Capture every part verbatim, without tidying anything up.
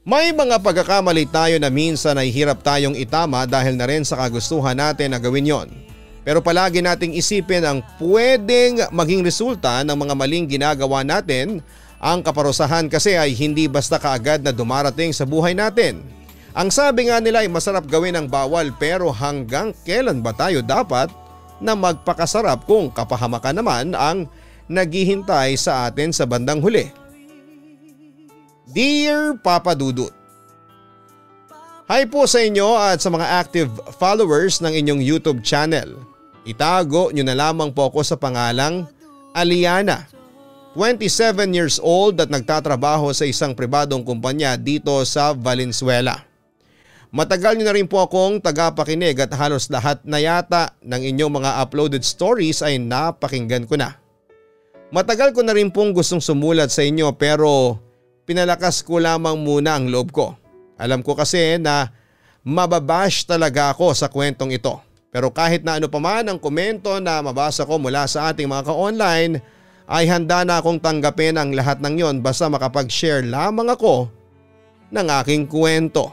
May mga pagkakamali tayo na minsan ay hirap tayong itama dahil na rin sa kagustuhan natin na gawin yon. Pero palagi nating isipin ang pwedeng maging resulta ng mga maling ginagawa natin. Ang kaparusahan kasi ay hindi basta kaagad na dumarating sa buhay natin. Ang sabi nga nila ay masarap gawin ang bawal, pero hanggang kailan ba tayo dapat na magpakasarap kung kapahamakan naman ang naghihintay sa atin sa bandang huli? Dear Papa Dudut, hi po sa inyo at sa mga active followers ng inyong YouTube channel. Itago nyo na lamang po ako sa pangalang Aliana, twenty-seven years old at nagtatrabaho sa isang pribadong kumpanya dito sa Valenzuela. Matagal nyo na rin po akong tagapakinig at halos lahat na yata ng inyong mga uploaded stories ay napakinggan ko na. Matagal ko na rin pong gustong sumulat sa inyo pero pinalakas ko lamang muna ang loob ko. Alam ko kasi na mababash talaga ako sa kwentong ito. Pero kahit na ano pa man ang komento na mabasa ko mula sa ating mga ka-online, ay handa na akong tanggapin ang lahat ng yon basta makapag-share lamang ako ng aking kwento.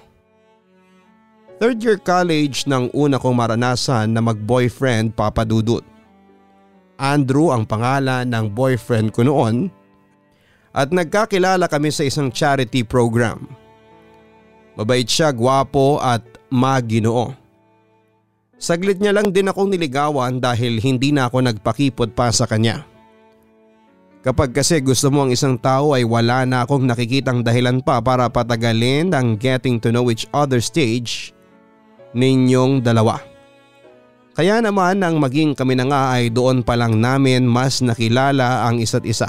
Third year college nang una kong maranasan na mag-boyfriend, Papa Dudut. Andrew ang pangalan ng boyfriend ko noon at nagkakilala kami sa isang charity program. Mabait siya, gwapo at maginoo. Saglit niya lang din akong niligawan dahil hindi na ako nagpakipot pa sa kanya. Kapag kasi gusto mo ang isang tao ay wala na akong nakikitang dahilan pa para patagalin ang getting to know each other stage ninyong dalawa. Kaya naman ang maging kami na nga ay doon pa lang namin mas nakilala ang isa't isa.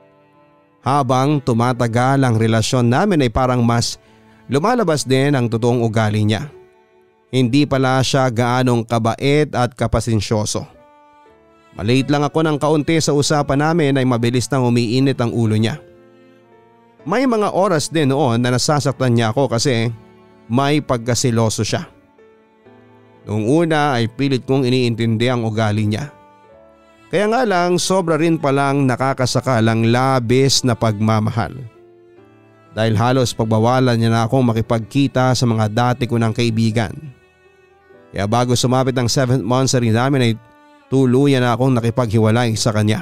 Habang tumatagal ang relasyon namin ay parang mas lumalabas din ang totoong ugali niya. Hindi pala siya gaanong kabait at kapasensyoso. Malate lang ako ng kaunti sa usapan namin ay mabilis nang umiinit ang ulo niya. May mga oras din noon na nasasaktan niya ako kasi may pagkasiloso siya. Noong una ay pilit kong iniintindi ang ugali niya. Kaya nga lang sobra rin palang nakakasakal ang labis na pagmamahal. Dahil halos pagbawalan niya na akong makipagkita sa mga dati ko ng kaibigan. Kaya bago sumapit ang seventh month sa rin namin ay tuluyan na akong nakipaghiwalay sa kanya.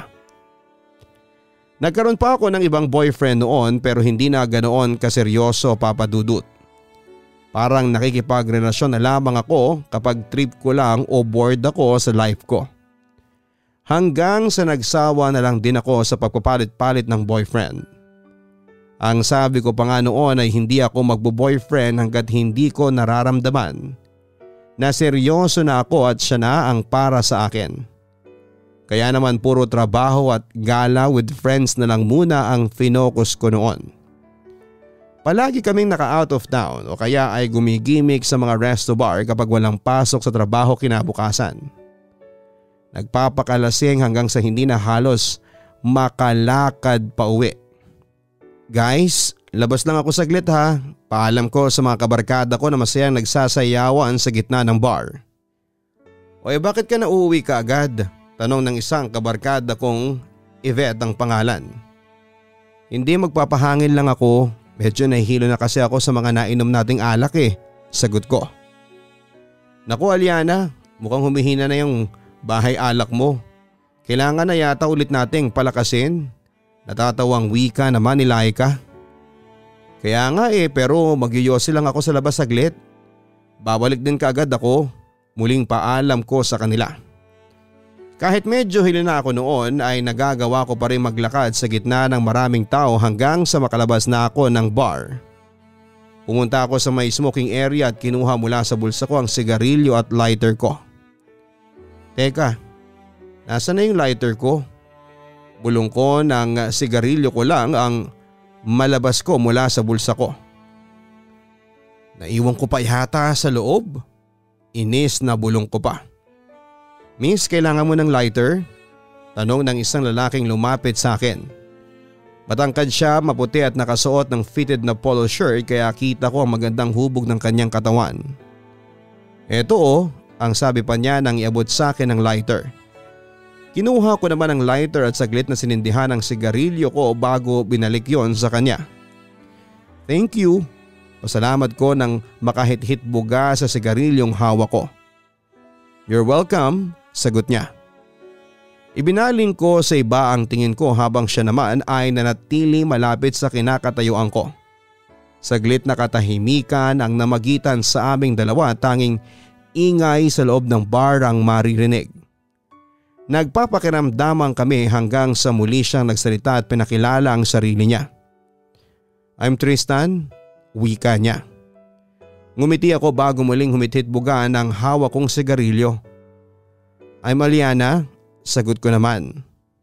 Nagkaroon pa ako ng ibang boyfriend noon pero hindi na ganoon kaseryoso, Papa Dudut. Parang nakikipagrelasyon na lamang ako kapag trip ko lang o bored ako sa life ko. Hanggang sa nagsawa na lang din ako sa pagpapalit-palit ng boyfriend. Ang sabi ko pa nga noon ay hindi ako magbo-boyfriend hanggat hindi ko nararamdaman na seryoso na ako at siya na ang para sa akin. Kaya naman puro trabaho at gala with friends na lang muna ang finokus ko noon. Palagi kaming naka-out of town o kaya ay gumigimik sa mga resto bar kapag walang pasok sa trabaho kinabukasan. Nagpapakalasing hanggang sa hindi na halos makalakad pa uwi. Guys, labas lang ako saglit ha. Paalam ko sa mga kabarkada ko na masayang nagsasayawan sa gitna ng bar. O eh bakit ka na uuwi ka agad? Tanong ng isang kabarkada kong Yvette ang pangalan. Hindi, magpapahangin lang ako. Medyo nahihilo na kasi ako sa mga nainom nating alak eh. Sagot ko. Naku Aliana, mukhang humihina na yung bahay alak mo. Kailangan na yata ulit nating palakasin. Natatawang wika naman ni Laika. Kaya nga eh, pero magyuyosi lang ako sa labas saglit. Babalik din kaagad ako. Muling paalam ko sa kanila. Kahit medyo hilo na ako noon ay nagagawa ko pa rin maglakad sa gitna ng maraming tao hanggang sa makalabas na ako ng bar. Pumunta ako sa may smoking area at kinuha mula sa bulsa ko ang sigarilyo at lighter ko. Teka, nasa na yung lighter ko? Bulong ko ng sigarilyo ko lang ang malabas ko mula sa bulsa ko. Naiwan ko pa yata sa loob. Inis na bulong ko pa. Miss, kailangan mo ng lighter? Tanong ng isang lalaking lumapit sa akin. Matangkad siya, maputi at nakasuot ng fitted na polo shirt kaya kita ko ang magandang hubog ng kanyang katawan. Eto oh, ang sabi pa niya nang iabot sa akin ng lighter. Kinuha ko naman ang lighter at saglit na sinindihan ang sigarilyo ko bago binalik yon sa kanya. Thank you. Pasalamat ko nang makahit-hit buga sa sigarilyong hawak ko. "You're welcome," sagot niya. Ibinaling ko sa iba ang tingin ko habang siya naman ay nanatili malapit sa kinakatayuan ko. Saglit na katahimikan ang namagitan sa aming dalawa, tanging ingay sa loob ng bar ang maririnig. Nagpapakiramdaman kami hanggang sa muli siyang nagsalita at pinakilala ang sarili niya. "I'm Tristan," wika niya. Ngumiti ako bago muling humithit buga ng hawak kong sigarilyo. "I'm Aliana," sagot ko naman.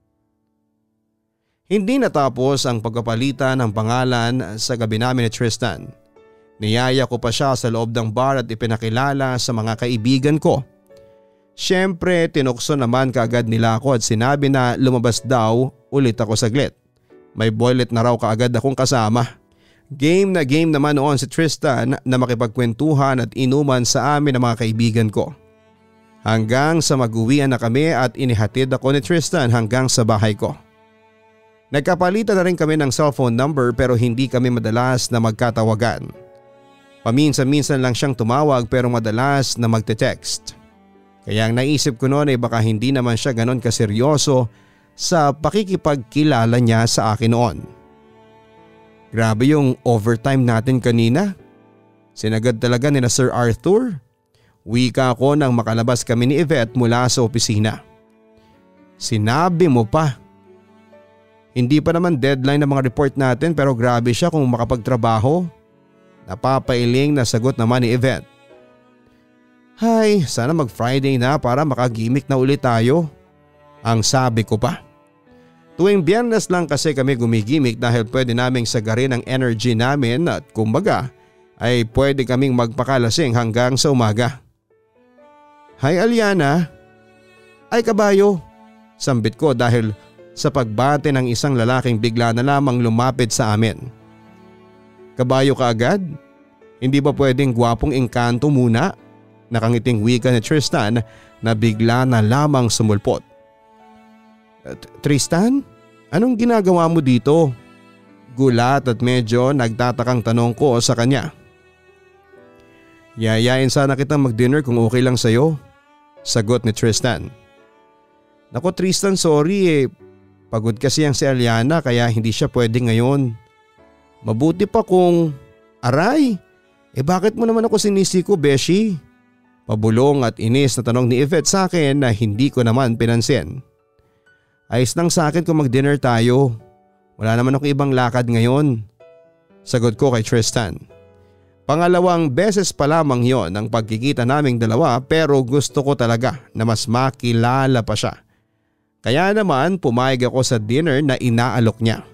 Hindi natapos ang pagpapalitan ng pangalan sa gabi namin ni Tristan. Niyaya ko pa siya sa loob ng bar at ipinakilala sa mga kaibigan ko. Siyempre tinukso naman kaagad nila ako at sinabi na lumabas daw ulit ako saglit. May boylet na raw kaagad akong kasama. Game na game naman noon si Tristan na makipagkwentuhan at inuman sa amin ng mga kaibigan ko. Hanggang sa mag-uwian na kami at inihatid ako ni Tristan hanggang sa bahay ko. Nagkapalitan na rin kami ng cellphone number pero hindi kami madalas na magkatawagan. Paminsan-minsan lang siyang tumawag pero madalas na magte-text. Kaya ang naisip ko noon ay baka hindi naman siya ganon kaseryoso sa pakikipagkilala niya sa akin noon. Grabe yung overtime natin kanina. Sinagad talaga ni na Sir Arthur. Wika ko nang makalabas kami ni Yvette mula sa opisina. "Sinabi mo pa." Hindi pa naman deadline ng mga report natin pero grabe siya kung makapagtrabaho. Napapailing na sagot naman ni Yvette. "Hay, sana mag Friday na para makagimik na ulit tayo." Ang sabi ko pa. Tuwing Biyernes lang kasi kami gumigimik dahil pwede naming sagarin ang energy namin at kumbaga ay pwede kaming magpakalasing hanggang sa umaga. "Hi Aliana." "Ay kabayo," sambit ko dahil sa pagbate ng isang lalaking bigla na lamang lumapit sa amin. "Kabayo ka agad? Hindi ba pwedeng gwapong engkanto muna?" Nakangiting wika ni Tristan na bigla na lamang sumulpot. "Tristan, anong ginagawa mo dito?" Gulat at medyo nagtatakang tanong ko sa kanya. "Yayain sana kitang mag-dinner kung okay lang sa'yo," sagot ni Tristan. "Naku Tristan, sorry eh. Pagod kasi ang si Aliana kaya hindi siya pwede ngayon. Mabuti pa kung…" "Aray, eh bakit mo naman ako sinisiko, Beshi?" Pabulong at inis na tanong ni Yvette sa akin na hindi ko naman pinansin. "Ayos lang sa akin kung mag-dinner tayo. Wala naman ako ibang lakad ngayon," sagot ko kay Tristan. Pangalawang beses pa lamang yon ang pagkikita naming dalawa pero gusto ko talaga na mas makilala pa siya. Kaya naman pumayag ako sa dinner na inaalok niya.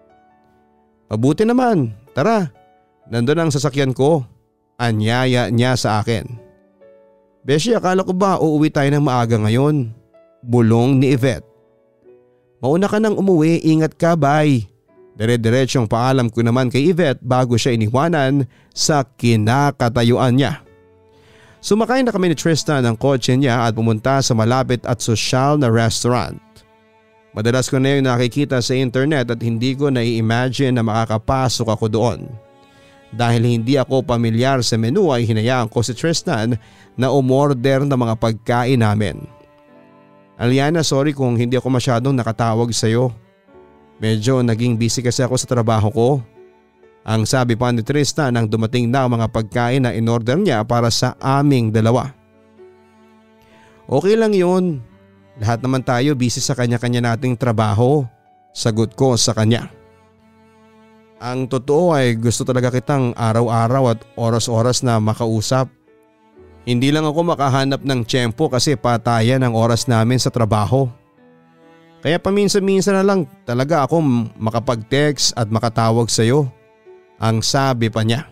"Mabuti naman, tara, nandun ang sasakyan ko," anyaya niya sa akin. "Beshi, akala ko ba uuwi tayo ng maaga ngayon?" bulong ni Yvette. "Mauna ka nang umuwi, ingat ka, bye." Dire-diretsyong paalam ko naman kay Yvette bago siya iniwanan sa kinakatayuan niya. Sumakay na kami ni Tristan ng kotse niya at pumunta sa malapit at sosyal na restaurant. Madalas ko na yung nakikita sa internet at hindi ko nai-imagine na makakapasok ako doon. Dahil hindi ako pamilyar sa menu ay hinayaan ko si Tristan na umorder ng mga pagkain namin. "Aliana, sorry kung hindi ako masyadong nakatawag sa iyo. Medyo naging busy kasi ako sa trabaho ko," ang sabi pa ni Tristan nang dumating na ang mga pagkain na inorder niya para sa aming dalawa. "Okay lang yun. Lahat naman tayo busy sa kanya-kanya nating trabaho," sagot ko sa kanya. "Ang totoo ay gusto talaga kitang araw-araw at oras-oras na makausap. Hindi lang ako makahanap ng tiyempo kasi patayan ang oras namin sa trabaho. Kaya paminsan-minsan na lang talaga ako makapag-text at makatawag sa iyo," ang sabi pa niya.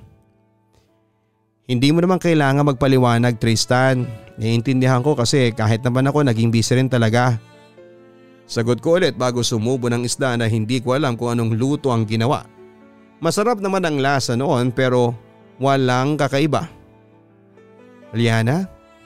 "Hindi mo naman kailangan magpaliwanag, Tristan. Naiintindihan ko kasi kahit naman ako naging busy rin talaga." Sagot ko ulit bago sumubo ng isda na hindi ko alam kung anong luto ang ginawa. Masarap naman ang lasa noon pero walang kakaiba. "Aliana,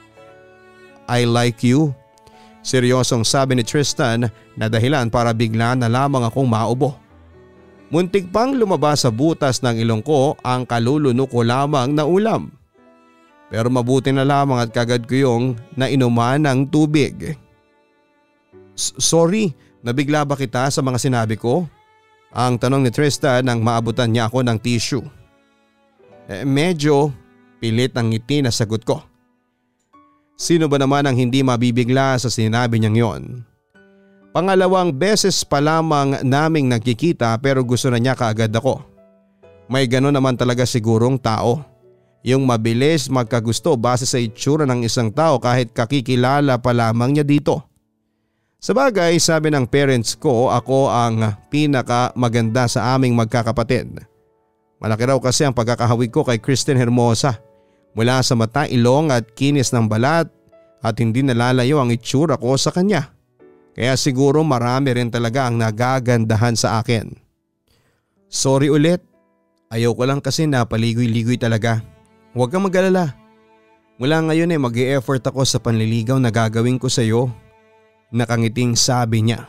I like you," seryosong sabi ni Tristan na dahilan para bigla na lamang akong maubo. Muntik pang lumabas sa butas ng ilong ko ang kaluluno ko lamang na ulam. Pero mabuti na lamang at kagad ko yung nainuman ng tubig. Sorry, nabigla ba kita sa mga sinabi ko? Ang tanong ni Tristan nang maabutan niya ako ng tissue. Eh, medyo pilit ang ngiti na sagot ko. Sino ba naman ang hindi mabibigla sa sinabi niyang yon? Pangalawang beses pa lamang naming nagkikita pero gusto na niya kaagad ako. May gano'n naman talaga sigurong tao. Yung mabilis magkagusto base sa itsura ng isang tao kahit kakikilala pa lamang niya dito. Sabagay, sabi ng parents ko ako ang pinaka maganda sa aming magkakapatid. Malaki raw kasi ang pagkakahawig ko kay Kristen Hermosa. Mula sa mata, ilong at kinis ng balat at hindi nalalayo ang itsura ko sa kanya. Kaya siguro marami rin talaga ang nagagandahan sa akin. Sorry ulit. Ayaw ko lang kasi napaligoy-ligoy talaga. Huwag kang mag-alala. Mula ngayon ay mag-e-effort ako sa panliligaw na gagawin ko sa iyo. Nakangiting sabi niya.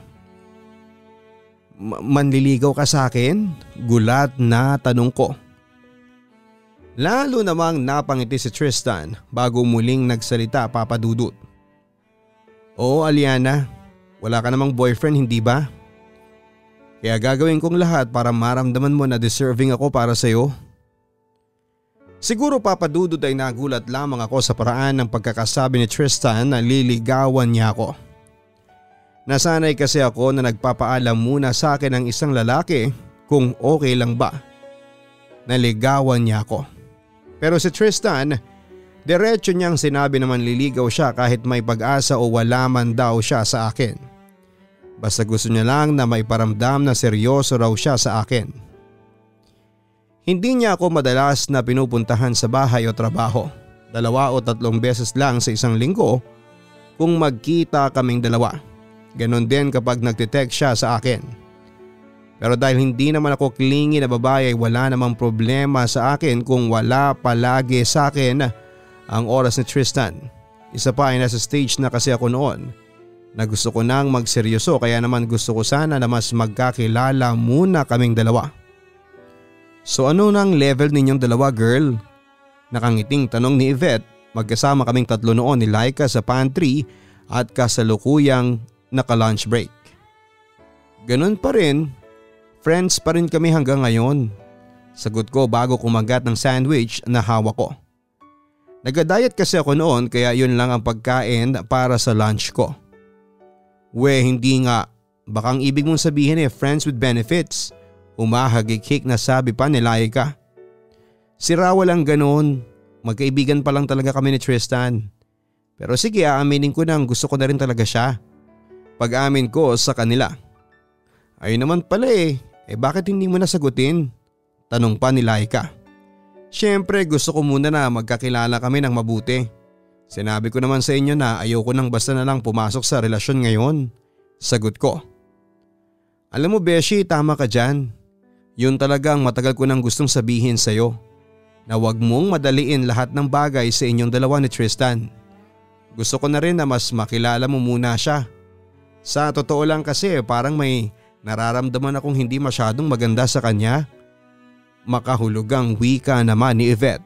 Manliligaw ka sa akin? Gulat na tanong ko. Lalo namang napangiti si Tristan bago muling nagsalita papadudot. Oo Aliana, wala ka namang boyfriend hindi ba? Kaya gagawin kong lahat para maramdaman mo na deserving ako para sa iyo. Siguro papadudot ay nagulat lamang ako sa paraan ng pagkakasabi ni Tristan na liligawan niya ako. Nasanay kasi ako na nagpapaalam muna sa akin ng isang lalaki kung okay lang ba. Naligawan niya ako. Pero si Tristan, diretso niyang sinabi naman liligaw siya kahit may pag-asa o wala man daw siya sa akin. Basta gusto niya lang na may paramdam na seryoso raw siya sa akin. Hindi niya ako madalas na pinupuntahan sa bahay o trabaho. Dalawa o tatlong beses lang sa isang linggo kung magkita kaming dalawa. Ganon din kapag nagtitext siya sa akin. Pero dahil hindi naman ako clingy na babae ay wala namang problema sa akin kung wala palagi sa akin ang oras ni Tristan. Isa pa ay nasa stage na kasi ako noon na gusto ko nang magseryoso kaya naman gusto ko sana na mas magkakilala muna kaming dalawa. So ano nang level ninyong dalawa girl? Nakangiting tanong ni Yvette. Magkasama kaming tatlo noon ni Laika sa pantry at kasalukuyang naka-lunch break. Ganun pa rin, friends pa rin kami hanggang ngayon. Sagot ko bago kumagat ng sandwich na hawak ko. Nag-diet kasi ako noon kaya yun lang ang pagkain para sa lunch ko. We hindi nga, baka ang ibig mong sabihin eh friends with benefits. Umahagikik na sabi pa ni Laika. Sira walang ganoon, magkaibigan pa lang talaga kami ni Tristan. Pero sige aaminin ko na gusto ko na rin talaga siya. Pag-amin ko sa kanila. Ayun naman pala eh, eh bakit hindi mo nasagutin? Tanong pa ni Laika. Siyempre gusto ko muna na magkakilala kami ng mabuti. Sinabi ko naman sa inyo na ayoko nang basta na lang pumasok sa relasyon ngayon. Sagot ko. Alam mo Beshi, tama ka dyan. Yun talagang matagal ko nang gustong sabihin sa'yo. Na wag mong madaliin lahat ng bagay sa inyong dalawa ni Tristan. Gusto ko na rin na mas makilala mo muna siya. Sa totoo lang kasi parang may nararamdaman akong hindi masyadong maganda sa kanya. Makahulugang wika naman ni Yvette.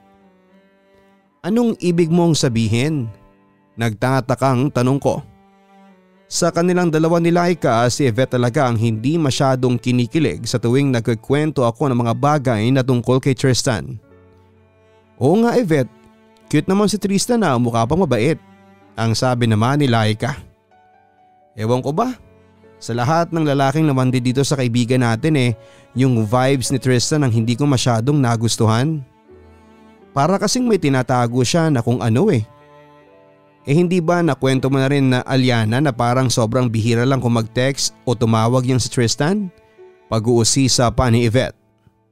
Anong ibig mong sabihin? Nagtatakang tanong ko. Sa kanilang dalawa ni Laika, si Yvette talaga ang hindi masyadong kinikilig sa tuwing nagkikwento ako ng mga bagay na tungkol kay Tristan. Oo nga Yvette, cute naman si Tristan na mukha pang mabait. Ang sabi naman ni Laika. Ewan ko ba? Sa lahat ng lalaking namandi dito sa kaibigan natin eh, yung vibes ni Tristan ang hindi ko masyadong nagustuhan. Para kasing may tinatago siya na kung ano eh. Eh hindi ba nakwento mo na rin na Aliana na parang sobrang bihira lang kung mag-text o tumawag yung si Tristan? Pag-uusisa pa ni Yvette.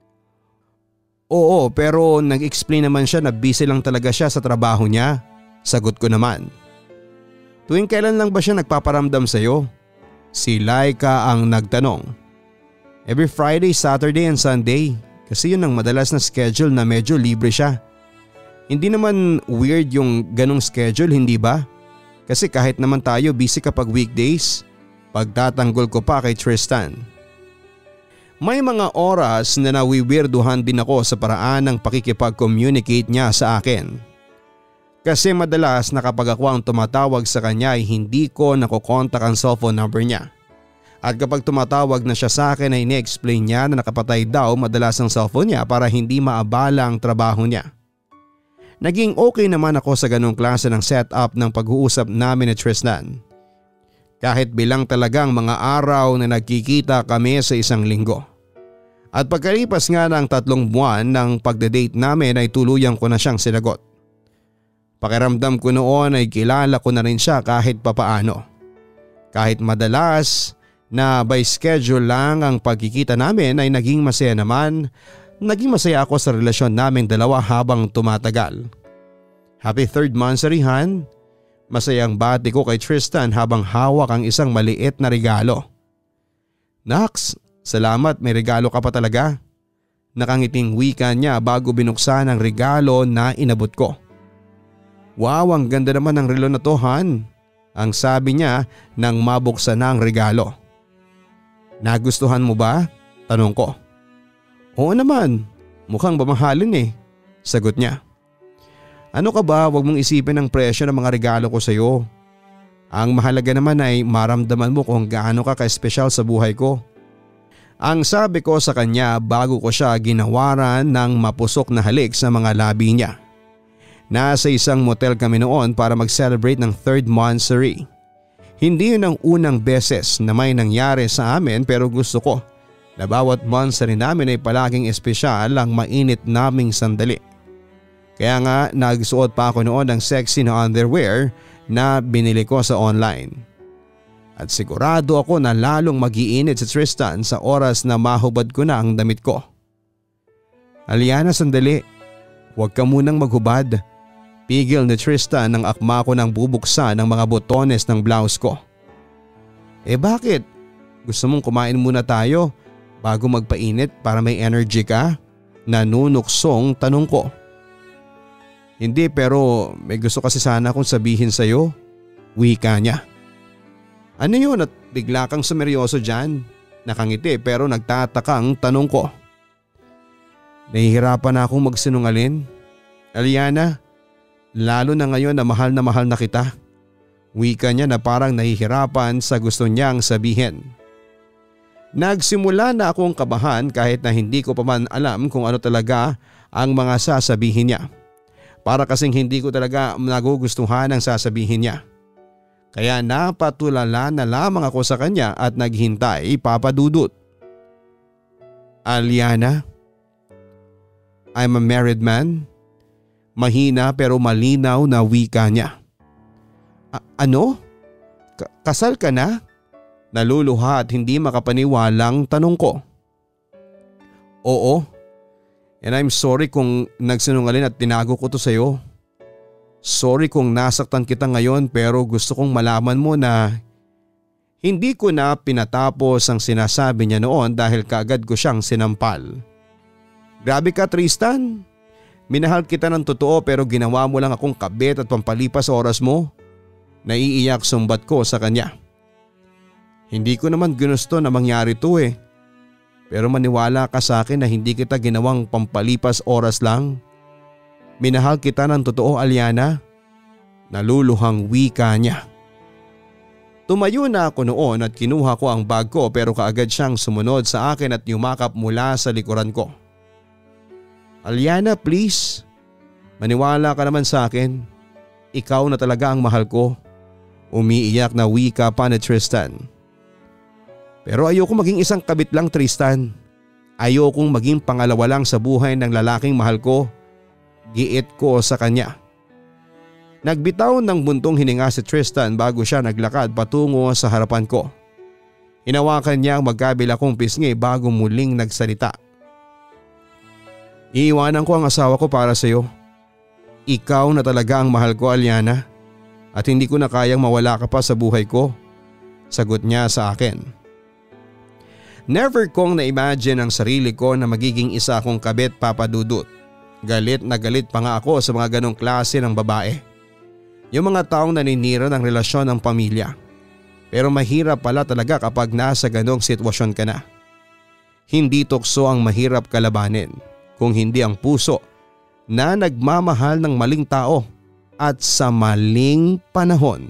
Oo pero nag-explain naman siya na busy lang talaga siya sa trabaho niya. Sagot ko naman. Tuwing kailan lang ba siya nagpaparamdam sa'yo? Si Laika ang nagtanong. Every Friday, Saturday and Sunday kasi yun ang madalas na schedule na medyo libre siya. Hindi naman weird yung ganong schedule hindi ba? Kasi kahit naman tayo busy kapag weekdays, pagtatanggol ko pa kay Tristan. May mga oras na nawiwirduhan din ako sa paraan ng pakikipag-communicate niya sa akin. Kasi madalas na kapag ako ang tumatawag sa kanya ay hindi ko nakokontak ang cellphone number niya. At kapag tumatawag na siya sa akin ay ine-explain niya na nakapatay daw madalas ang cellphone niya para hindi maabala ang trabaho niya. Naging okay naman ako sa ganong klase ng setup ng pag-uusap namin ni Tristan. Kahit bilang talagang mga araw na nagkikita kami sa isang linggo. At pagkalipas nga ng tatlong buwan ng pagde-date namin ay tuluyan ko na siyang sinagot. Pakiramdam ko noon ay kilala ko na rin siya kahit papaano. Kahit madalas na by schedule lang ang pagkikita namin ay naging masaya naman. Naging masaya ako sa relasyon naming dalawa habang tumatagal. Happy third monthsary, Han. Masayang bati ko kay Tristan habang hawak ang isang maliit na regalo. Nax, salamat, may regalo ka pa talaga. Nakangiting wika niya bago binuksan ang regalo na inabot ko. Wow, ang ganda naman ng relo na to, Han. Ang sabi niya nang mabuksan na ang regalo. Nagustuhan mo ba? Tanong ko. Oo naman, mukhang mamahalin eh, sagot niya. Ano ka ba, wag mong isipin ang presyo ng mga regalo ko sa iyo. Ang mahalaga naman ay maramdaman mo kung gaano ka ka-espesyal sa buhay ko. Ang sabi ko sa kanya bago ko siya ginawaran ng mapusok na halik sa mga labi niya. Nasa isang motel kami noon para mag-celebrate ng third monthsary. Hindi yun ang unang beses na may nangyari sa amin pero gusto ko na bawat monthsary namin ay palaging espesyal ang mainit naming sandali. Kaya nga nagsuot pa ako noon ng sexy na underwear na binili ko sa online. At sigurado ako na lalong mag-iinit si Tristan sa oras na mahubad ko na ang damit ko. Aliana, sandali. Huwag ka munang maghubad. Pigil ni Tristan nang akma ko nang bubuksan ang mga botones ng blouse ko. Eh bakit? Gusto mong kumain muna tayo bago magpainit para may energy ka? Nanunuksong tanong ko. Hindi, pero may gusto kasi sana akong sabihin sa'yo. Wika niya. Ano yun at bigla kang sumeryoso dyan? Nakangiti pero nagtatakang tanong ko. Nahihirapan na akong magsinungalin. Aliana, lalo na ngayon na mahal na mahal na kita. Wika niya na parang nahihirapan sa gusto niyang sabihin. Nagsimula na akong kabahan kahit na hindi ko pa man alam kung ano talaga ang mga sasabihin niya. Para kasing hindi ko talaga nagugustuhan ang sasabihin niya. Kaya napatulala na lamang ako sa kanya at naghintay, Papa Dudut. Aliana, I'm a married man. Mahina pero malinaw na wika niya. Ano? K- kasal ka na? Naluluha at hindi makapaniwalang tanong ko. Oo. And I'm sorry kung nagsinungaling at tinago ko to sa'yo. Sorry kung nasaktan kita ngayon pero gusto kong malaman mo na hindi ko na pinatapos ang sinasabi niya noon dahil kaagad ko siyang sinampal. Grabe ka, Tristan. Minahal kita ng totoo pero ginawa mo lang akong kabit at pampalipas oras mo. Naiiyak sumbat ko sa kanya. Hindi ko naman ginusto na mangyari to eh. Pero maniwala ka sa akin na hindi kita ginawang pampalipas oras lang. Minahal kita ng totoo, Aliana. Naluluhang wika niya. Tumayo na ako noon at kinuha ko ang bag ko pero kaagad siyang sumunod sa akin at yumakap mula sa likuran ko. Aliana, please. Maniwala ka naman sa akin. Ikaw na talaga ang mahal ko. Umiiyak na wika pa ni Tristan. Pero ayoko maging isang kabit lang, Tristan. Ayokong maging pangalawa lang sa buhay ng lalaking mahal ko. Giit ko sa kanya. Nagbitaw ng buntong hininga si Tristan bago siya naglakad patungo sa harapan ko. Hinawakan niya ang magkabila kong pisngi bago muling nagsalita. Iiwanan ko ang asawa ko para sa iyo. Ikaw na talaga ang mahal ko, Aliana. At hindi ko na kayang mawala ka pa sa buhay ko. Sagot niya sa akin. Never kong na-imagine ang sarili ko na magiging isa akong kabit, Papa Dudut. Galit na galit pa nga ako sa mga ganong klase ng babae. Yung mga taong naninira ng relasyon ng pamilya. Pero mahirap pala talaga kapag nasa ganong sitwasyon ka na. Hindi tukso ang mahirap kalabanin, kung hindi ang puso na nagmamahal ng maling tao at sa maling panahon.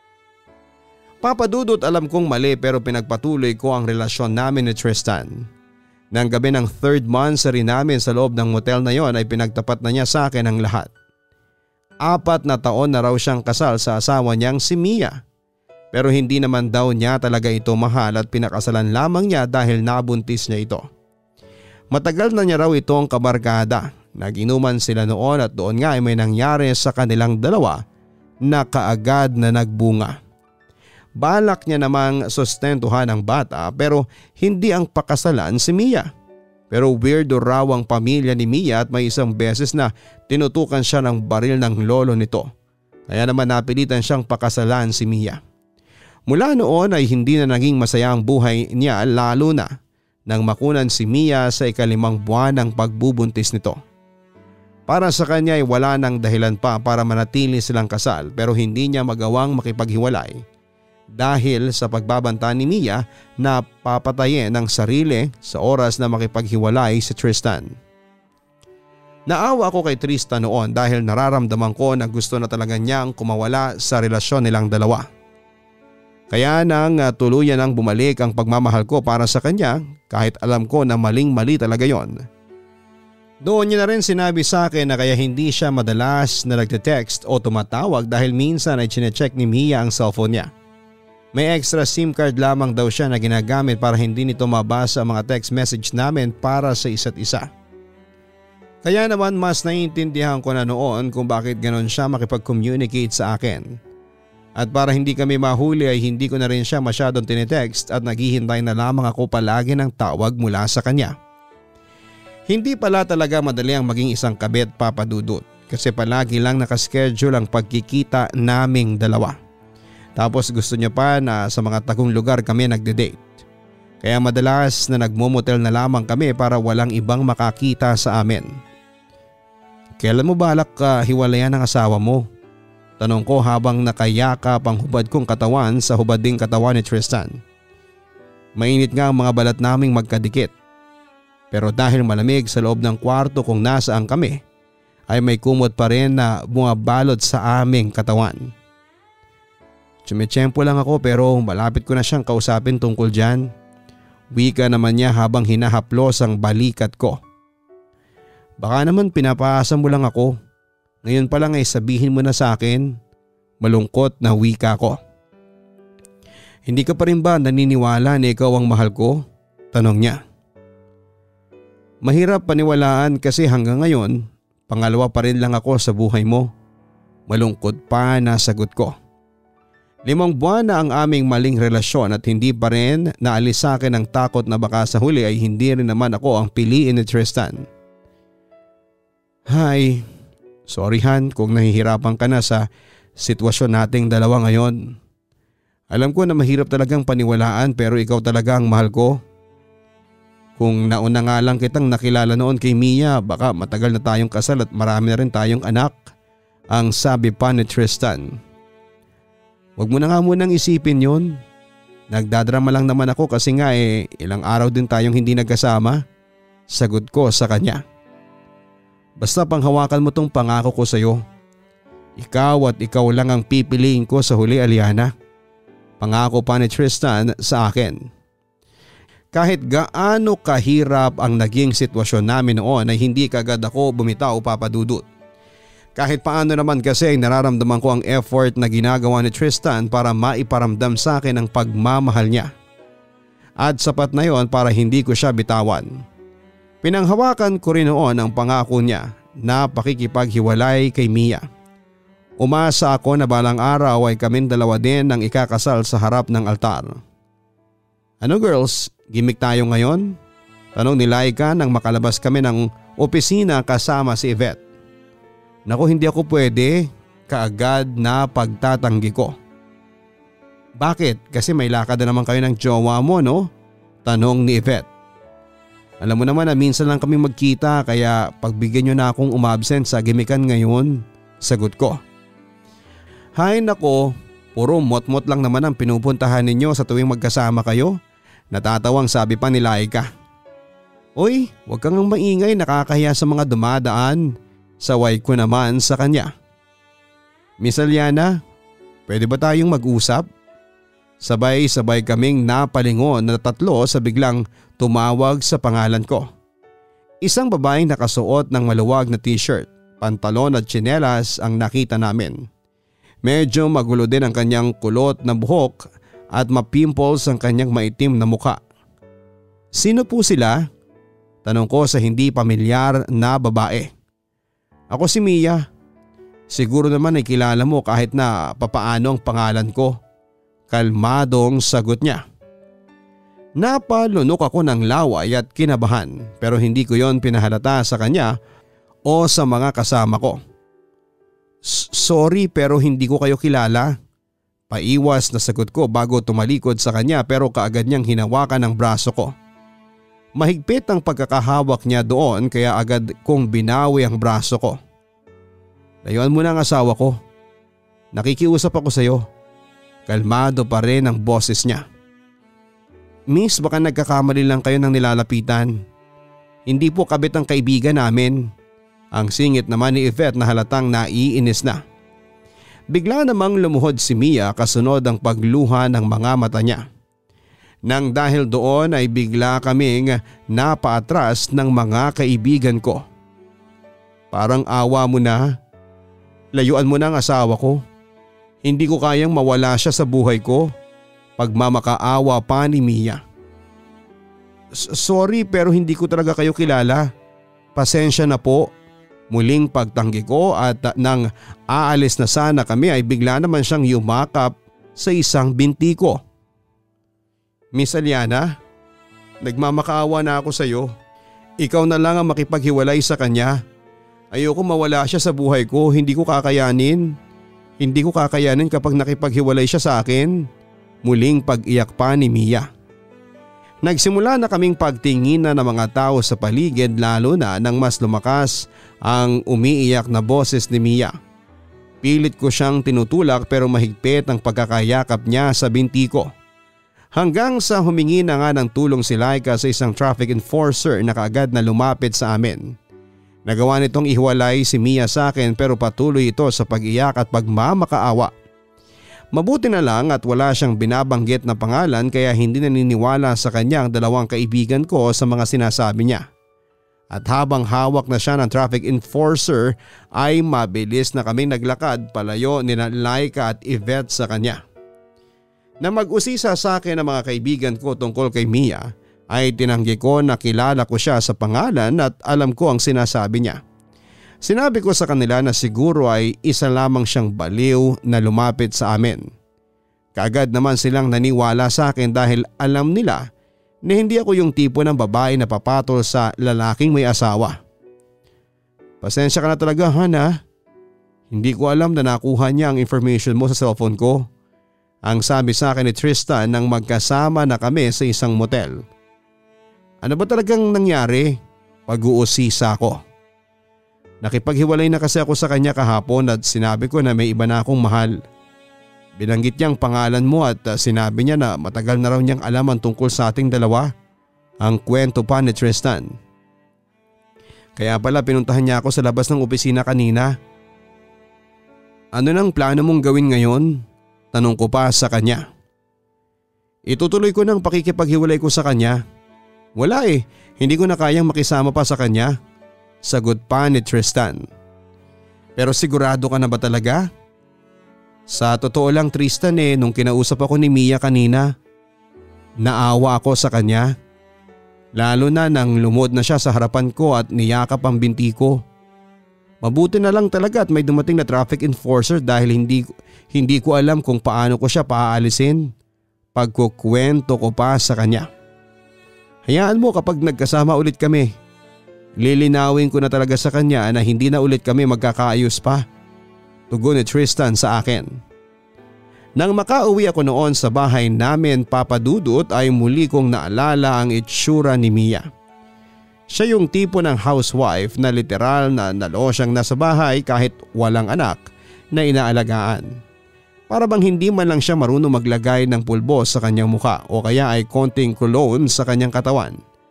Papadudot, alam kong mali pero pinagpatuloy ko ang relasyon namin ni Tristan. Nang gabi ng third monthsary namin sa loob ng motel na yon ay pinagtapat na niya sa akin ang lahat. Apat na taon na raw siyang kasal sa asawa niyang si Mia. Pero hindi naman daw niya talaga ito mahal at pinakasalan lamang niya dahil nabuntis niya ito. Matagal na niya raw itong kabarkada. Nag-inuman sila noon at doon nga ay may nangyari sa kanilang dalawa na kaagad na nagbunga. Balak niya namang sustentuhan ang bata pero hindi ang pakasalan si Mia. Pero weirdo raw ang pamilya ni Mia at may isang beses na tinutukan siya ng baril ng lolo nito. Kaya naman napilitan siyang pakasalan si Mia. Mula noon ay hindi na naging masaya ang buhay niya lalo na nang makunan si Mia sa ikalimang buwan ng pagbubuntis nito. Para sa kanya ay wala nang dahilan pa para manatili silang kasal pero hindi niya magawang makipaghiwalay dahil sa pagbabanta ni Mia na papatayin ng sarili sa oras na makipaghiwalay si Tristan. Naawa ako kay Tristan noon dahil nararamdaman ko na gusto na talaga niyang kumawala sa relasyon nilang dalawa. Kaya nang uh, tuluyan ang bumalik ang pagmamahal ko para sa kanya kahit alam ko na maling-mali talaga yon. Doon niya na rin sinabi sa akin na kaya hindi siya madalas na nagte-text o tumatawag dahil minsan ay chinecheck ni Mia ang cellphone niya. May extra SIM card lamang daw siya na ginagamit para hindi nito mabasa ang mga text message namin para sa isa't isa. Kaya naman mas naiintindihan ko na noon kung bakit ganon siya makipag-communicate sa akin. At para hindi kami mahuli ay hindi ko na rin siya masyadong tinetext at naghihintay na lamang ako palagi ng tawag mula sa kanya. Hindi pala talaga madali ang maging isang kabit, Papa Dudut, kasi palagi lang nakaschedule ang pagkikita naming dalawa. Tapos gusto niya pa na sa mga tagong lugar kami nagde-date. Kaya madalas na nagmumotel na lamang kami para walang ibang makakita sa amin. Kailan mo balak ka hiwalayan ng asawa mo? Tanong ko habang nakayakap ang hubad kong katawan sa hubad ding katawan ni Tristan. Mainit nga ang mga balat naming magkadikit. Pero dahil malamig sa loob ng kwarto kung nasaan kami, ay may kumot pa rin na bumabalot sa aming katawan. Tsumitsyempo lang ako pero malapit ko na siyang kausapin tungkol dyan. Wika naman niya habang hinahaplos ang balikat ko. Baka naman pinapaasa mo lang ako. Ngayon pa lang ay sabihin mo na sa akin. Malungkot na wika ko. Hindi ka pa rin ba naniniwala na ikaw ang mahal ko? Tanong niya. Mahirap paniwalaan kasi hanggang ngayon, pangalawa pa rin lang ako sa buhay mo. Malungkot pa na sagot ko. Limang buwan na ang aming maling relasyon at hindi pa rin naalis sa akin ang takot na baka sa huli ay hindi rin naman ako ang piliin ni Tristan. Hi, sorry Han kung nahihirapan ka na sa sitwasyon nating dalawa ngayon. Alam ko na mahirap talagang paniwalaan pero ikaw talaga ang mahal ko. Kung nauna nga lang kitang nakilala noon kay Mia, baka matagal na tayong kasal at marami na rin tayong anak, ang sabi pa ni Tristan. Huwag mo na nga munang isipin yun. Nagdadrama lang naman ako kasi nga eh ilang araw din tayong hindi nagkasama. Sagot ko sa kanya. Basta panghawakan mo tong pangako ko sa iyo. Ikaw at ikaw lang ang pipiliin ko sa huli, Aliana. Pangako pa ni Tristan sa akin. Kahit gaano kahirap ang naging sitwasyon namin noon ay hindi kagad ako bumitaw, Papa Dudut. Kahit paano naman kasi nararamdaman ko ang effort na ginagawa ni Tristan para maiparamdam sa akin ang pagmamahal niya. At sapat na yon para hindi ko siya bitawan. Pinanghawakan ko rin noon ang pangako niya na pakikipaghiwalay kay Mia. Umasa ako na balang araw ay kaming dalawa din ang ikakasal sa harap ng altar. Ano girls, gimmick tayo ngayon? Tanong ni Laika nang makalabas kami ng opisina kasama si Yvette. Naku, hindi ako pwede, kaagad na pagtatanggi ko. Bakit? Kasi may lakad na naman kayo ng jowa mo, no? Tanong ni Yvette. Alam mo naman na minsan lang kami magkita kaya pagbigyan nyo na akong umabsent sa gimikan ngayon, sagot ko. Hay nako, puro mot-mot lang naman ang pinupuntahan ninyo sa tuwing magkasama kayo, natatawang sabi pa ni Laika. Uy, huwag kang maingay, nakakahiya sa mga dumadaan. Saway ko naman sa kanya. Miss Aliana, pwede ba tayong mag-usap? Sabay-sabay kaming napalingon na tatlo sa biglang tumawag sa pangalan ko. Isang babaeng nakasuot ng maluwag na t-shirt, pantalon at tsinelas ang nakita namin. Medyo magulo din ang kanyang kulot na buhok at mapimples ang kanyang maitim na muka. Sino po sila? Tanong ko sa hindi pamilyar na babae. Ako si Mia. Siguro naman ay kilala mo kahit na papaano ang pangalan ko. Kalmadong sagot niya. Napalunok ako ng laway at kinabahan pero hindi ko yon pinahalata sa kanya o sa mga kasama ko. Sorry pero hindi ko kayo kilala. Paiwas na sagot ko bago tumalikod sa kanya pero kaagad niyang hinawakan ang braso ko. Mahigpit ang pagkakahawak niya doon kaya agad kong binawi ang braso ko. Layuan mo na ang asawa ko. Nakikiusap ako sa iyo. Kalmado pa rin ang boses niya. Miss, baka nagkakamali lang kayo ng nilalapitan. Hindi po kabit ang kaibigan namin. Ang singit naman ni Yvette na halatang naiinis na. Bigla namang lumuhod si Mia kasunod ang pagluha ng mga mata niya. Nang dahil doon ay bigla kaming napaatras ng mga kaibigan ko. Parang awa mo na. Layuan mo na ang asawa ko. Hindi ko kayang mawala siya sa buhay ko. Pagmamakaawa pa ni Mia. Sorry pero hindi ko talaga kayo kilala. Pasensya na po. Muling pagtanggi ko at nang aalis na sana kami ay bigla naman siyang yumakap sa isang binti ko. Miss Aliana, nagmamakaawa na ako sa iyo. Ikaw na lang ang makipaghiwalay sa kanya. Ayoko mawala siya sa buhay ko, hindi ko kakayanin. Hindi ko kakayanin kapag nakipaghiwalay siya sa akin. Muling pag-iyak pa ni Mia. Nagsimula na kaming pagtinginan ng mga tao sa paligid lalo na nang mas lumakas ang umiiyak na boses ni Mia. Pilit ko siyang tinutulak pero mahigpit ang pagkakayakap niya sa binti ko. Hanggang sa humingi na nga ng tulong si Laika sa isang traffic enforcer na kaagad na lumapit sa amin. Nagawa nitong ihiwalay si Mia sa akin pero patuloy ito sa pag-iyak at pagmamakaawa. Mabuti na lang at wala siyang binabanggit na pangalan kaya hindi naniniwala sa kanya ang dalawang kaibigan ko sa mga sinasabi niya. At habang hawak na siya ng traffic enforcer ay mabilis na kaming naglakad palayo ni Laika at Yvette sa kanya. Na mag-usisa sa akin ang mga kaibigan ko tungkol kay Mia ay tinanggi ko na kilala ko siya sa pangalan at alam ko ang sinasabi niya. Sinabi ko sa kanila na siguro ay isa lamang siyang baliw na lumapit sa amin. Kaagad naman silang naniwala sa akin dahil alam nila na hindi ako yung tipo ng babae na papatol sa lalaking may asawa. Pasensya ka na talaga, Hana. Hindi ko alam na nakuha niya ang information mo sa cellphone ko. Ang sabi sa akin ni Tristan nang magkasama na kami sa isang motel. Ano ba talagang nangyari? Pag-uusisa ko. Nakipaghiwalay na kasi ako sa kanya kahapon at sinabi ko na may iba na akong mahal. Binanggit niyang pangalan mo at sinabi niya na matagal na raw niyang alam ang tungkol sa ating dalawa. Ang kwento pa ni Tristan. Kaya pala pinuntahan niya ako sa labas ng opisina kanina. Ano nang plano mong gawin ngayon? Tanong ko pa sa kanya. Itutuloy ko ng pakikipaghiwalay ko sa kanya. Wala eh, hindi ko na kayang makisama pa sa kanya. Sagot pa ni Tristan. Pero sigurado ka na ba talaga? Sa totoo lang Tristan eh, nung kinausap ako ni Mia kanina, naawa ako sa kanya. Lalo na nang lumod na siya sa harapan ko at niyakap ang binti ko. Mabuti na lang talaga at may dumating na traffic enforcer dahil hindi, hindi ko alam kung paano ko siya paaalisin. Pagkukwento ko pa sa kanya. Hayaan mo kapag nagkasama ulit kami. Lilinawin ko na talaga sa kanya na hindi na ulit kami magkakaayos pa. Tugon ni Tristan sa akin. Nang makauwi ako noon sa bahay namin papadudot ay muli kong naalala ang itsura ni Mia. Siya yung tipo ng housewife na literal na nalo siyang nasa bahay kahit walang anak na inaalagaan. Para bang hindi man lang siya marunong maglagay ng pulbos sa kanyang mukha o kaya ay konting cologne sa kanyang katawan.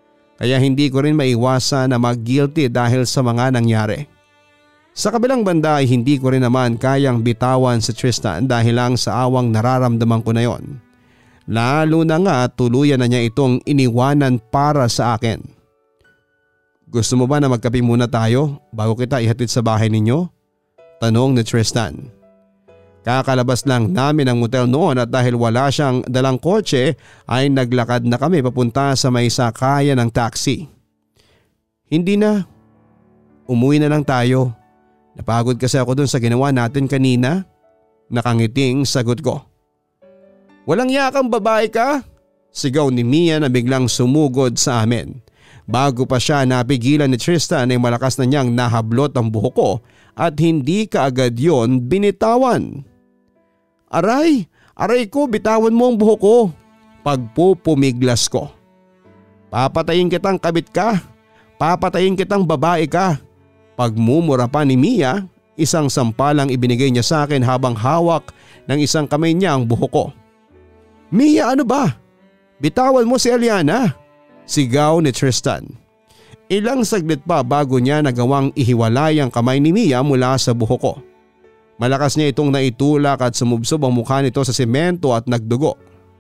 kaya hindi ko rin maiwasan na mag-guilty dahil sa mga nangyari. Sa kabilang banda ay hindi ko rin naman kayang bitawan si Tristan dahil lang sa awang nararamdaman ko na yon. Lalo na nga tuluyan na niya itong iniwanan para sa akin. Gusto mo ba na magkape muna tayo bago kita ihatid sa bahay ninyo? Tanong ni Tristan. Kakalabas lang namin ng motel noon at dahil wala siyang dalang kotse ay naglakad na kami papunta sa may sakayan ng taxi. Hindi na. Umuwi na lang tayo. Napagod kasi ako dun sa ginawa natin kanina. Nakangiting sagot ko. Walang yakang babae ka? Sigaw ni Mia na biglang sumugod sa amin. Bago pa siya napigilan ni Tristan ay malakas na niyang nahablot ang buhok ko at hindi kaagad yon binitawan. Aray, aray ko, bitawan mo ang buhok ko. Pagpupumiglas ko. Papatayin kitang kabit ka. Papatayin kitang babae ka. Pagmumura pa ni Mia, isang sampalang ibinigay niya sa akin habang hawak ng isang kamay niya ang buhok ko. Mia, ano ba? Bitawan mo si Aliana. Sigaw ni Tristan. Ilang saglit pa bago niya nagawang ihiwalay ang kamay ni Mia mula sa buhok ko. Malakas niya itong naitulak at sumubsob ang mukha nito sa semento at nagdugo.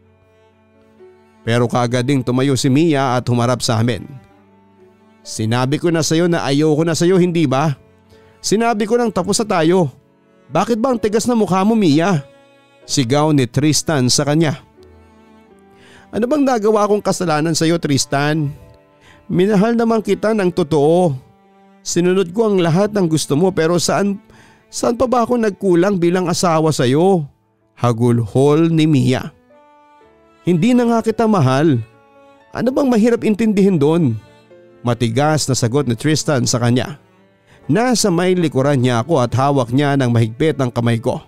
Pero kaagad ding tumayo si Mia at humarap sa amin. Sinabi ko na sa iyo na ayoko na sa iyo, hindi ba? Sinabi ko nang tapos na tayo. Bakit ba ang tigas na mukha mo, Mia? Sigaw ni Tristan sa kanya. Ano bang nagawa kong kasalanan sa iyo, Tristan? Minahal naman kita ng totoo. Sinunod ko ang lahat ng gusto mo pero saan, saan pa ba ako nagkulang bilang asawa sa iyo? Hagulhol ni Mia. Hindi na nga kita mahal. Ano bang mahirap intindihin doon? Matigas na sagot ni Tristan sa kanya. Nasa may likuran niya ako at hawak niya ng mahigpit ang kamay ko.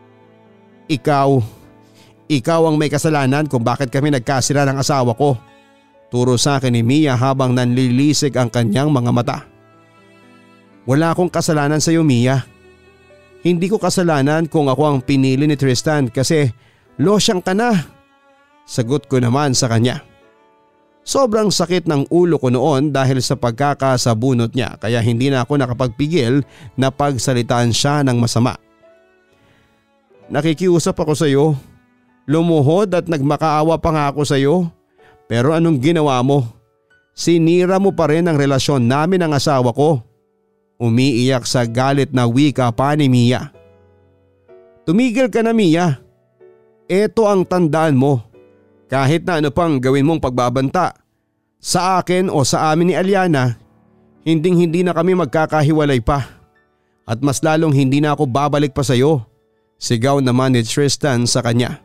Ikaw, ikaw ang may kasalanan kung bakit kami nagkasira ng asawa ko. Turo sa akin ni Mia habang nanlilisik ang kanyang mga mata. Wala akong kasalanan sa iyo, Mia. Hindi ko kasalanan kung ako ang pinili ni Tristan kasi losyang ka na. Sagot ko naman sa kanya. Sobrang sakit ng ulo ko noon dahil sa pagkakasabunot niya kaya hindi na ako nakapagpigil na pagsalitaan siya ng masama. Nakikiusap ako sa iyo. Lumuhod at nagmakaawa pa nga ako sa iyo. Pero anong ginawa mo? Sinira mo pa rin ang relasyon namin ng asawa ko. Umiiyak sa galit na wika pa ni Mia. Tumigil ka na, Mia. Ito ang tandaan mo. Kahit na ano pang gawin mong pagbabanta sa akin o sa amin ni Aliana, hinding hindi na kami magkakahiwalay pa. At mas lalong hindi na ako babalik pa sa iyo. Sigaw naman ni Tristan sa kanya.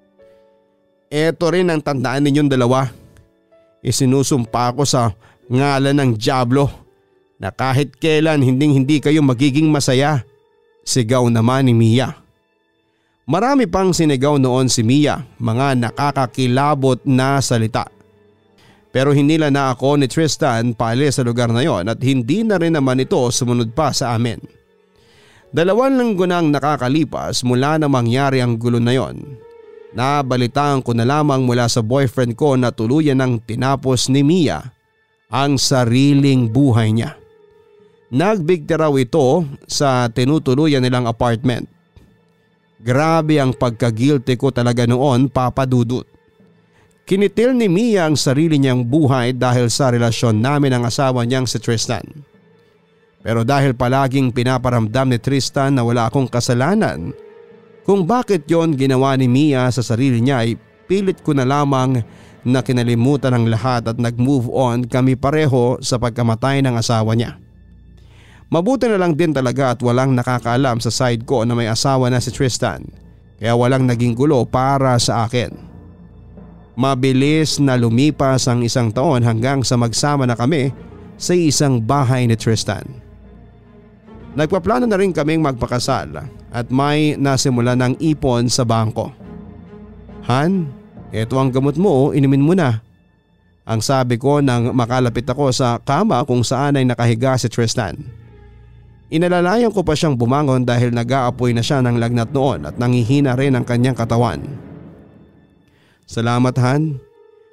Eto rin ang tandaan ninyong dalawa. Isinusumpa ko sa ngalan ng Diablo na kahit kailan hinding hindi kayo magiging masaya. Sigaw naman ni Mia. Marami pang sinigaw noon si Mia, mga nakakakilabot na salita. Pero hinila na ako ni Tristan paalis sa lugar na yon at hindi na rin naman ito sumunod pa sa amin. Dalawang linggo nang nakakalipas mula na mangyari ang gulo na yon. Nabalitaan ko na lamang mula sa boyfriend ko na tuluyan ng tinapos ni Mia ang sariling buhay niya. Nagbigti raw ito sa tinutuluyan nilang apartment. Grabe ang pagka-guilty ko talaga noon, Papa Dudut. Kinitil ni Mia ang sarili niyang buhay dahil sa relasyon namin ng asawa niyang si Tristan. Pero dahil palaging pinaparamdam ni Tristan na wala akong kasalanan, kung bakit yon ginawa ni Mia sa sarili niya ay pilit ko na lamang na kinalimutan ang lahat at nag-move on kami pareho sa pagkamatay ng asawa niya. Mabuti na lang din talaga at walang nakakaalam sa side ko na may asawa na si Tristan, kaya walang naging gulo para sa akin. Mabilis na lumipas ang isang taon hanggang sa magsama na kami sa isang bahay ni Tristan. Nagpaplano na rin kaming magpakasal at may nasimula ng ipon sa bangko. Han, eto ang gamot mo, inumin mo na. Ang sabi ko nang makalapit ako sa kama kung saan ay nakahiga si Tristan. Inalalayan ko pa siyang bumangon dahil nag-aapoy na siya ng lagnat noon at nangihina rin ang kanyang katawan. Salamat, Han.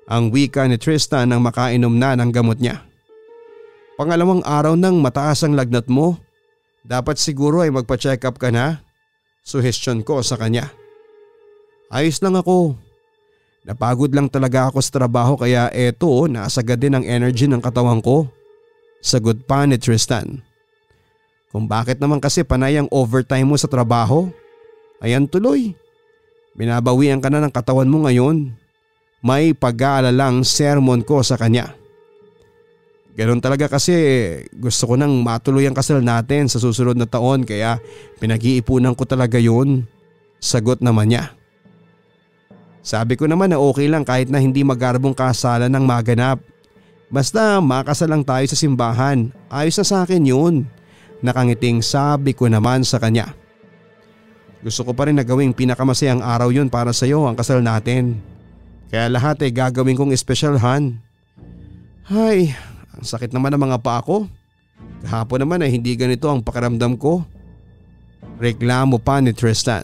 Ang wika ni Tristan nang makainom na ng gamot niya. Pangalawang araw nang mataas ang lagnat mo. Dapat siguro ay magpa-check up ka na. Suhestyon ko sa kanya. Ayos lang ako. Napagod lang talaga ako sa trabaho kaya eto nasagad din ang energy ng katawan ko. Sagot pa ni Tristan. Kung bakit naman kasi panay ang overtime mo sa trabaho? Ayan tuloy. Binabawian ka na ng katawan mo ngayon. May pag-aalalang sermon ko sa kanya. Ganon talaga kasi gusto ko nang matuloy ang kasal natin sa susunod na taon kaya pinag-iipunan ko talaga yun. Sagot naman niya. Sabi ko naman na okay lang kahit na hindi magarbong kasalan ng maganap. Basta makasal lang tayo sa simbahan. Ayos na sa akin yun. Nakangiting sabi ko naman sa kanya. Gusto ko pa rin na gawing pinakamasayang araw yun para sa iyo ang kasal natin. Kaya lahat ay gagawin kong espesyalhan. Hay, ang sakit naman ng mga paa ko. Kahapon naman ay hindi ganito ang pakiramdam ko. Reklamo pa ni Tristan.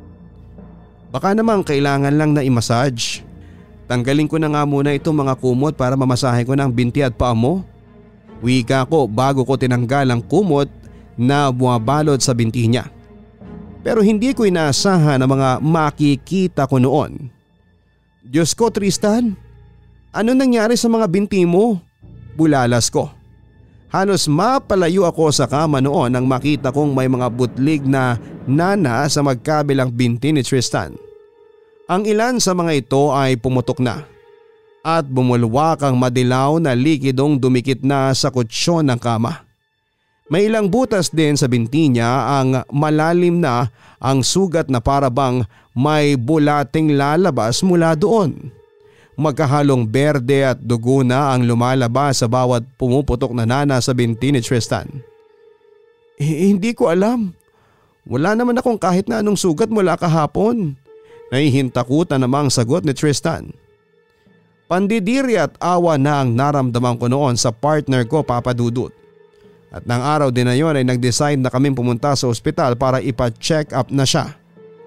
Baka naman kailangan lang na i-massage. Tanggalin ko na nga muna itong mga kumot para mamasahe ko ng binti at paa mo. Wika ko bago ko tinanggal ang kumot na bumabalot sa binti niya. Pero hindi ko inaasahan ang mga makikita ko noon. Diyos ko Tristan, ano nangyari sa mga binti mo? Bulalas ko. Halos mapalayo ako sa kama noon nang makita kong may mga butlig na nana sa magkabilang binti ni Tristan. Ang ilan sa mga ito ay pumutok na at bumulwak ang madilaw na likidong dumikit na sa kutsyon ng kama. May ilang butas din sa binti niya ang malalim na ang sugat na parabang may bulating lalabas mula doon. Magkahalong berde at dugo na ang lumalabas sa bawat pumuputok na nana sa binti ni Tristan. Eh, hindi ko alam. Wala naman akong kahit na anong sugat mula kahapon. Nahihintakutan namang sagot ni Tristan. Pandidiri at awa na ang naramdaman ko noon sa partner ko Papa Dudut. At nang araw din na yon ay nag-decide na kaming pumunta sa ospital para ipa-check up na siya.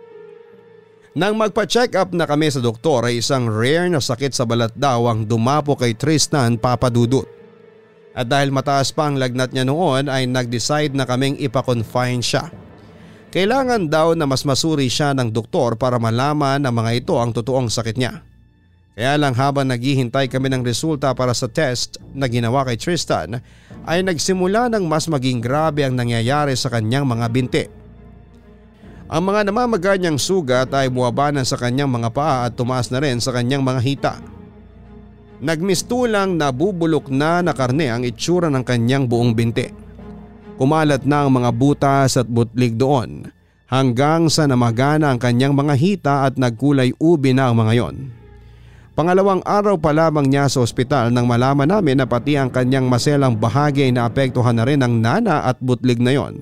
Nang magpa-check up na kami sa doktor ay isang rare na sakit sa balat daw ang dumapo kay Tristan Papa Dudut. At dahil mataas pa ang lagnat niya noon ay nag-decide na kaming ipa-confine siya. Kailangan daw na mas masuri siya ng doktor para malaman na mga ito ang totoong sakit niya. Kaya lang habang naghihintay kami ng resulta para sa test na ginawa kay Tristan ay nagsimula ng mas maging grabe ang nangyayari sa kanyang mga binti. Ang mga namamaga niyang sugat ay buwabanan sa kanyang mga paa at tumaas na rin sa kanyang mga hita. Nagmistulang nabubulok na na karne ang itsura ng kanyang buong binti. Kumalat na ang mga butas at butlig doon hanggang sa namagana ang kanyang mga hita at nagkulay ubi na ang mga yon. Pangalawang araw pa lamang niya sa ospital nang malaman namin na pati ang kanyang maselang bahagi ay naapektuhan na rin ng nana at butlig na yon.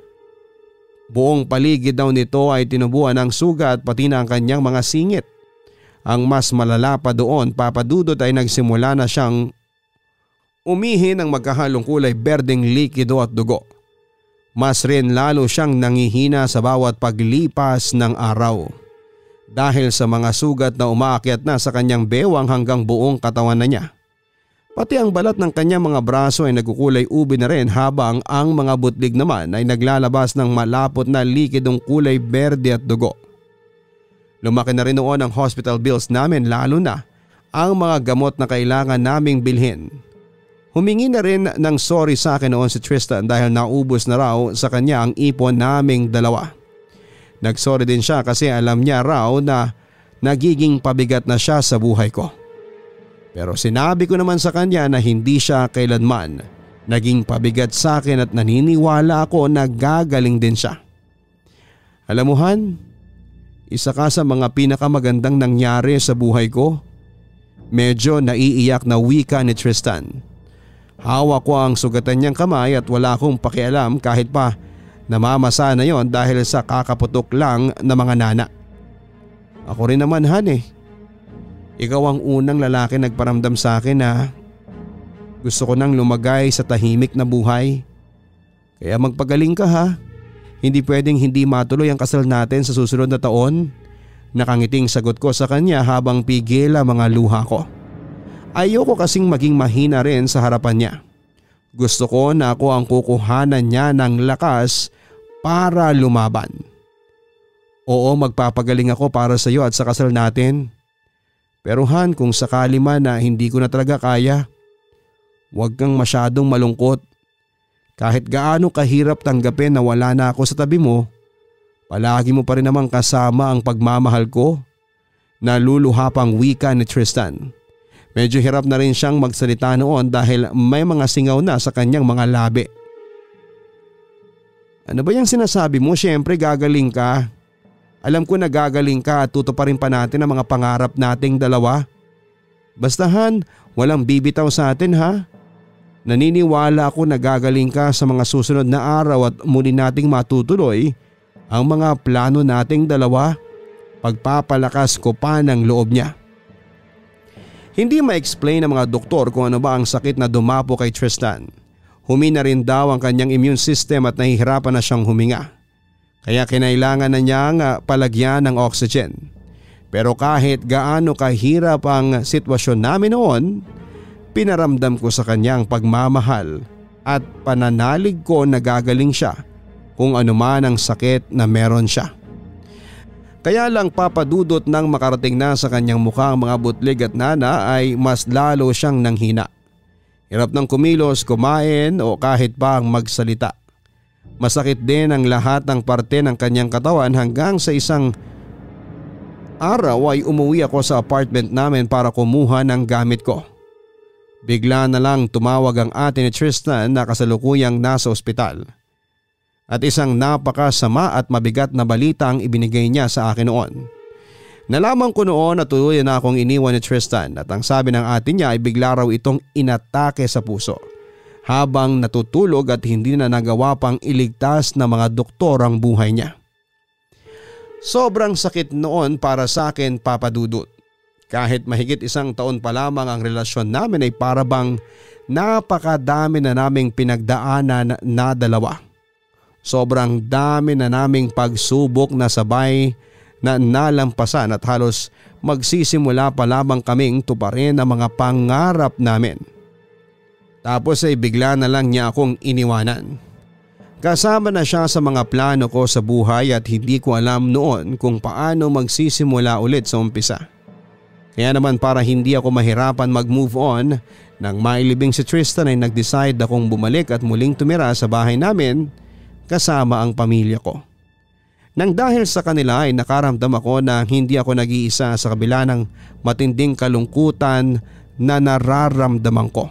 Buong paligid daw nito ay tinubuan ng sugat pati na ang kanyang mga singit. Ang mas malala pa doon, Papa Dudut, ay nagsimula na siyang umihi ng magkahalong kulay berdeng likido at dugo. Mas rin lalo siyang nangihina sa bawat paglipas ng araw. Dahil sa mga sugat na umaakyat na sa kanyang bewang hanggang buong katawan na niya. Pati ang balat ng kanyang mga braso ay nagkukulay ubi na rin habang ang mga butlig naman ay naglalabas ng malapot na likidong kulay berde at dugo. Lumaki na rin noon ang hospital bills namin lalo na ang mga gamot na kailangan naming bilhin. Humingi na rin ng sorry sa akin noon si Tristan dahil naubos na raw sa kanya ang ipon naming dalawa. Nagsorry din siya kasi alam niya raw na nagiging pabigat na siya sa buhay ko. Pero sinabi ko naman sa kanya na hindi siya kailanman naging pabigat sa akin at naniniwala ako na gagaling din siya. Alam mo Han, isa ka sa mga pinakamagandang nangyari sa buhay ko. Medyo naiiyak na wika ni Tristan. Hawak ko ang sugatan niyang kamay at wala akong pakialam kahit pa namamasa na yon dahil sa kakaputok lang na mga nana. Ako rin naman Han eh. Ikaw ang unang lalaki nagparamdam sa akin na gusto ko nang lumagay sa tahimik na buhay. Kaya magpagaling ka ha. Hindi pwedeng hindi matuloy ang kasal natin sa susunod na taon. Nakangiting sagot ko sa kanya habang pigil ang mga luha ko. Ayoko kasing maging mahina rin sa harapan niya. Gusto ko na ako ang kukuhanan niya ng lakas para lumaban. Oo, magpapagaling ako para sa iyo at sa kasal natin. Pero Han, kung sakali man na hindi ko na talaga kaya, huwag kang masyadong malungkot. Kahit gaano kahirap tanggapin na wala na ako sa tabi mo, palagi mo pa rin namang kasama ang pagmamahal ko. Naluluha pang wika ni Tristan. Medyo hirap na rin siyang magsalita noon dahil may mga singaw na sa kanyang mga labi. Ano ba yung sinasabi mo? Siyempre gagaling ka. Alam ko na gagaling ka at tutuparin pa natin ang mga pangarap nating dalawa. Basta Han, walang bibitaw sa atin ha. Naniniwala ako na gagaling ka sa mga susunod na araw at muli nating matutuloy ang mga plano nating dalawa. Pagpapalakas ko pa ng loob niya. Hindi ma-explain ng mga doktor kung ano ba ang sakit na dumapo kay Tristan. Humina rin daw ang kanyang immune system at nahihirapan na siyang huminga. Kaya kinailangan na niyang palagyan ng oxygen. Pero kahit gaano kahirap ang sitwasyon namin noon, pinaramdam ko sa kanyang pagmamahal at pananalig ko na gagaling siya kung anuman ang sakit na meron siya. Kaya lang papadudot nang makarating na sa kanyang mukha ang mga butlig at nana ay mas lalo siyang nanghina. Hirap ng kumilos, kumain o kahit pa ang magsalita. Masakit din ang lahat ng parte ng kanyang katawan hanggang sa isang araw ay umuwi ako sa apartment namin para kumuha ng gamit ko. Bigla na lang tumawag ang ate ni Tristan na kasalukuyang nasa ospital. At isang napakasama at mabigat na balita ang ibinigay niya sa akin noon. Nalaman ko noon na tuluyan na akong iniwan ni Tristan at ang sabi ng ate niya ay bigla raw itong inatake sa puso. Habang natutulog at hindi na nagawa pang iligtas ng mga doktor ang buhay niya. Sobrang sakit noon para sa akin, Papa Dudut. Kahit mahigit isang taon pa lamang ang relasyon namin ay para bang napakadami na naming pinagdaanan na dalawa. Sobrang dami na naming pagsubok na sabay na nalampasan at halos magsisimula pa lamang kaming tuparin ang mga pangarap namin. Tapos ay bigla na lang niya akong iniwanan. Kasama na siya sa mga plano ko sa buhay at hindi ko alam noon kung paano magsisimula ulit sa umpisa. Kaya naman para hindi ako mahirapan mag-move on, nang mailibing si Tristan ay nag-decide akong bumalik at muling tumira sa bahay namin kasama ang pamilya ko. Nang dahil sa kanila ay nakaramdam ako na hindi ako nag-iisa sa kabila ng matinding kalungkutan na nararamdaman ko.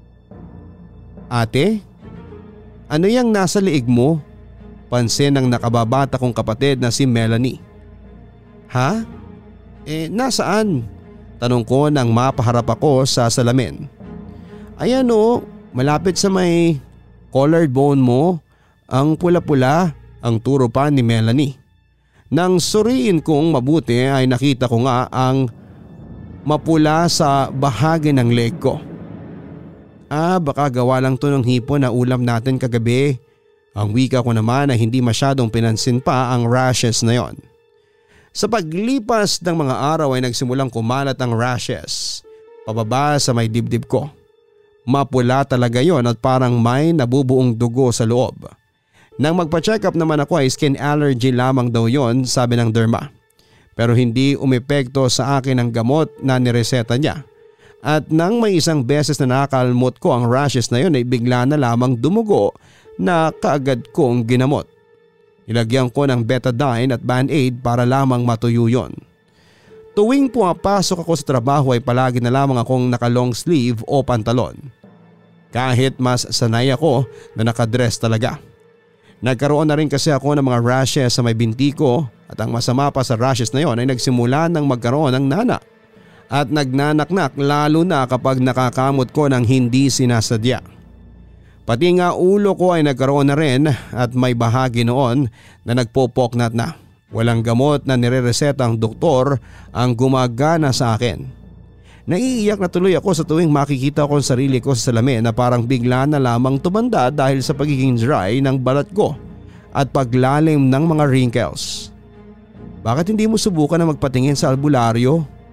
Ate, ano yang nasa liig mo? Pansin ng nakababata kong kapatid na si Melanie. Ha? Eh nasaan? Tanong ko nang mapaharap ako sa salamin. Ayan o, malapit sa may collarbone mo, ang pula-pula, ang turo pa ni Melanie. Nang suriin kong mabuti ay nakita ko nga ang mapula sa bahagi ng leg ko. Ah, baka gawa lang to ng hipon na ulam natin kagabi. Ang wika ko naman ay hindi masyadong pinansin pa ang rashes na yon. Sa paglipas ng mga araw ay nagsimulang kumalat ang rashes pababa sa may dibdib ko. Mapula talaga yon at parang may nabubuong dugo sa loob. Nang magpa-check up naman ako ay skin allergy lamang daw yon, sabi ng derma. Pero hindi umepekto sa akin ang gamot na nireseta niya. At nang may isang beses na nakakalmot ko ang rashes na yon ay bigla na lamang dumugo na kaagad kong ginamot. Nilagyan ko ng betadine at band-aid para lamang matuyo yon. Tuwing pumapasok ako sa trabaho ay palagi na lamang akong naka-long sleeve o pantalon. Kahit mas sanay ako na nakadress talaga. Nagkaroon na rin kasi ako ng mga rashes sa may binti ko at ang masama pa sa rashes na yon ay nagsimula ng magkaroon ng nana. At nagnanaknak lalo na kapag nakakamot ko ng hindi sinasadya. Pati nga ulo ko ay nagkaroon na rin at may bahagi noon na nagpopoknat na. Walang gamot na nirereseta ang doktor ang gumagana sa akin. Naiiyak na tuloy ako sa tuwing makikita ko ang sarili ko sa salamin na parang bigla na lamang tumanda dahil sa pagiging dry ng balat ko at paglalim ng mga wrinkles. Bakit hindi mo subukan na magpatingin sa albularyo?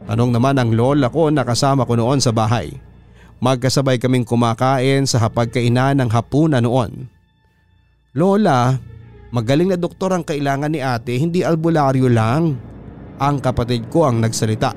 Tanong naman ng lola ko na kasama ko noon sa bahay. Magkasabay kaming kumakain sa hapagkainan ng hapunan noon. Lola, magaling na doktor ang kailangan ni ate, hindi albularyo lang. Ang kapatid ko ang nagsalita.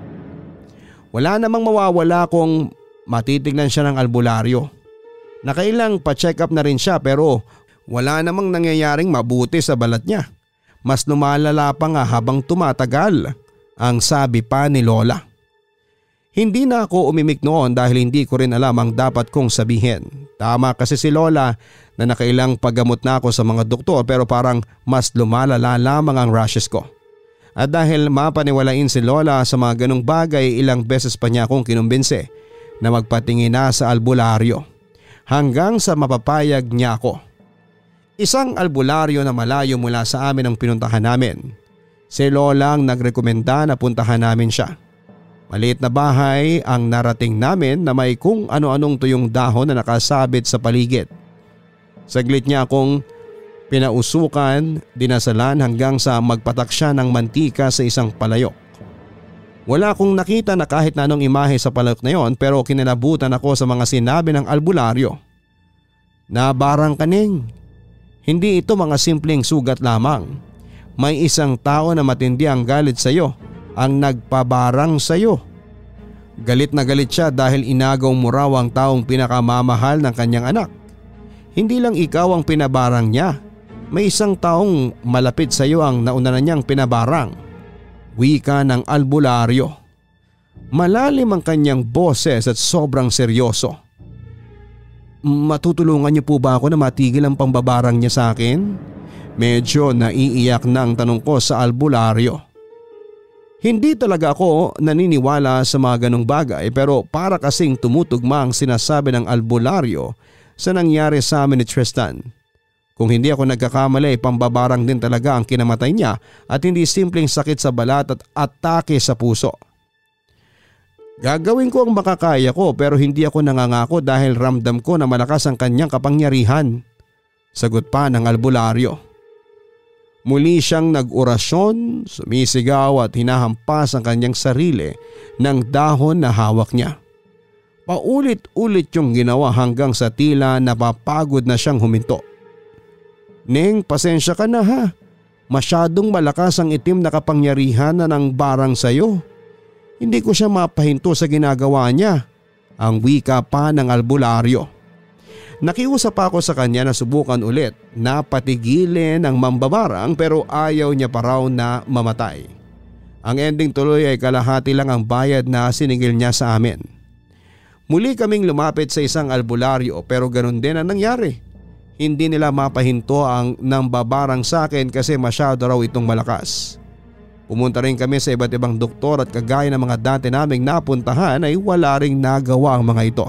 Wala namang mawawala kung matitignan siya ng albularyo. Nakailang pa-check up na rin siya pero wala namang nangyayaring mabuti sa balat niya. Mas lumalala pa nga habang tumatagal, ang sabi pa ni lola. Hindi na ako umimik noon dahil hindi ko rin alam ang dapat kong sabihin. Tama kasi si lola na nakailang paggamot na ako sa mga doktor pero parang mas lumalala lamang ang rashes ko. At dahil mapaniwalain si lola sa mga ganong bagay, ilang beses pa niya akong kinumbinse na magpatingin na sa albularyo. Hanggang sa mapapayag niya ako. Isang albularyo na malayo mula sa amin ang pinuntahan namin. Si lola ang nagrekomenda na puntahan namin siya. Maliit na bahay ang narating namin na may kung ano-anong tuyong dahon na nakasabit sa paligid. Saglit niya akong pinausukan, dinasalan hanggang sa magpatak siya ng mantika sa isang palayok. Wala akong nakita na kahit na anong imahe sa palayok na yon pero kinalabutan ako sa mga sinabi ng albularyo. Nabarang kaning. Hindi ito mga simpleng sugat lamang. May isang tao na matindi ang galit sa iyo ang nagpabarang sa iyo. Galit na galit siya dahil inagaw mo raw ang taong pinakamamahal ng kanyang anak. Hindi lang ikaw ang pinabarang niya. May isang taong malapit sa iyo ang nauna na niyang pinabarang. Wika ng albularyo. Malalim ang kanyang boses at sobrang seryoso. Matutulungan niyo po ba ako na matigil ang pambabarang niya sa akin? Medyo naiiyak na ang tanong ko sa albularyo. Hindi talaga ako naniniwala sa mga ganong bagay pero para kasing tumutugma ang sinasabi ng albularyo sa nangyari sa amin ni Tristan. Kung hindi ako nagkakamali, pambabarang din talaga ang kinamatay niya at hindi simpleng sakit sa balat at atake sa puso. Gagawin ko ang makakaya ko pero hindi ako nangangako dahil ramdam ko na malakas ang kanyang kapangyarihan. Sagot pa ng albularyo. Muli siyang nag-orasyon, sumisigaw at hinahampas ang kanyang sarili ng dahon na hawak niya. Paulit-ulit yung ginawa hanggang sa tila napapagod na siyang huminto. Neng, pasensya ka na ha. Masyadong malakas ang itim na kapangyarihan na ng barang sayo. Hindi ko siya mapahinto sa ginagawa niya. Ang wika pa ng albularyo. Nakiusap ako sa kanya na subukan ulit na patigilin ang mambabarang pero ayaw niya pa raw na mamatay. Ang ending tuloy ay kalahati lang ang bayad na siningil niya sa amin. Muli kaming lumapit sa isang albularyo pero ganun din ang nangyari. Hindi nila mapahinto ang nambabarang sa akin kasi masyado raw itong malakas. Pumunta rin kami sa iba't ibang doktor at kagaya ng mga dati naming napuntahan ay wala ring nagawa ang mga ito.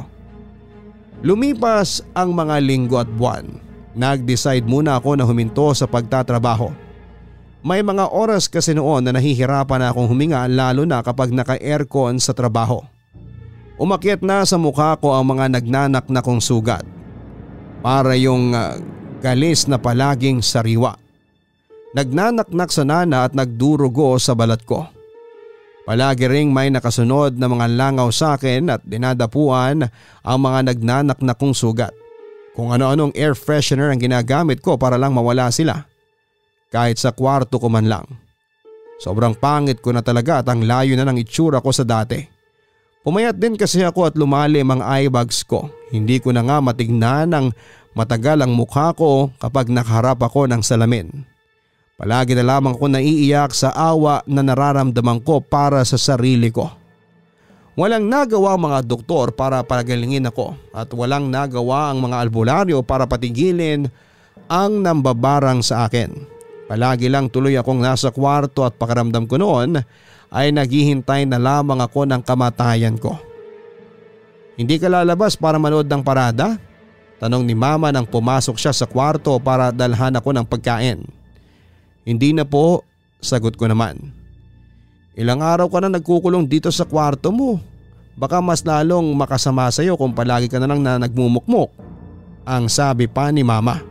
Lumipas ang mga linggo at buwan. Nag-decide muna ako na huminto sa pagtatrabaho. May mga oras kasi noon na nahihirapan na akong huminga lalo na kapag naka-aircon sa trabaho. Umakyat na sa mukha ko ang mga nagnanak na kong sugat. Para yung uh, galis na palaging sariwa. Nagnanaknak sa nana at nagdurugo sa balat ko. Palagi ring may nakasunod na mga langaw sa akin at dinadapuan ang mga nagnanaknak kong sugat. Kung ano-anong air freshener ang ginagamit ko para lang mawala sila. Kahit sa kwarto ko man lang. Sobrang pangit ko na talaga at ang layo na ng itsura ko sa dati. Pumayat din kasi ako at lumalim ang eye bags ko. Hindi ko na nga matignan ng matagal ang mukha ko kapag nakaharap ako ng salamin. Palagi na lamang ako naiiyak sa awa na nararamdaman ko para sa sarili ko. Walang nagawa ang mga doktor para pagalingin ako at walang nagawa ang mga albularyo para patigilin ang nambabarang sa akin. Palagi lang tuloy akong nasa kwarto at pakiramdam ko noon ay naghihintay na lamang ako ng kamatayan ko. Hindi ka lalabas para manood ng parada? Tanong ni mama nang pumasok siya sa kwarto para dalhan ako ng pagkain. Hindi na po, sagot ko naman. Ilang araw ka na nagkukulong dito sa kwarto mo. Baka mas lalong makasama sa iyo kung palagi ka na lang na nagmumukmok. Ang sabi pa ni mama.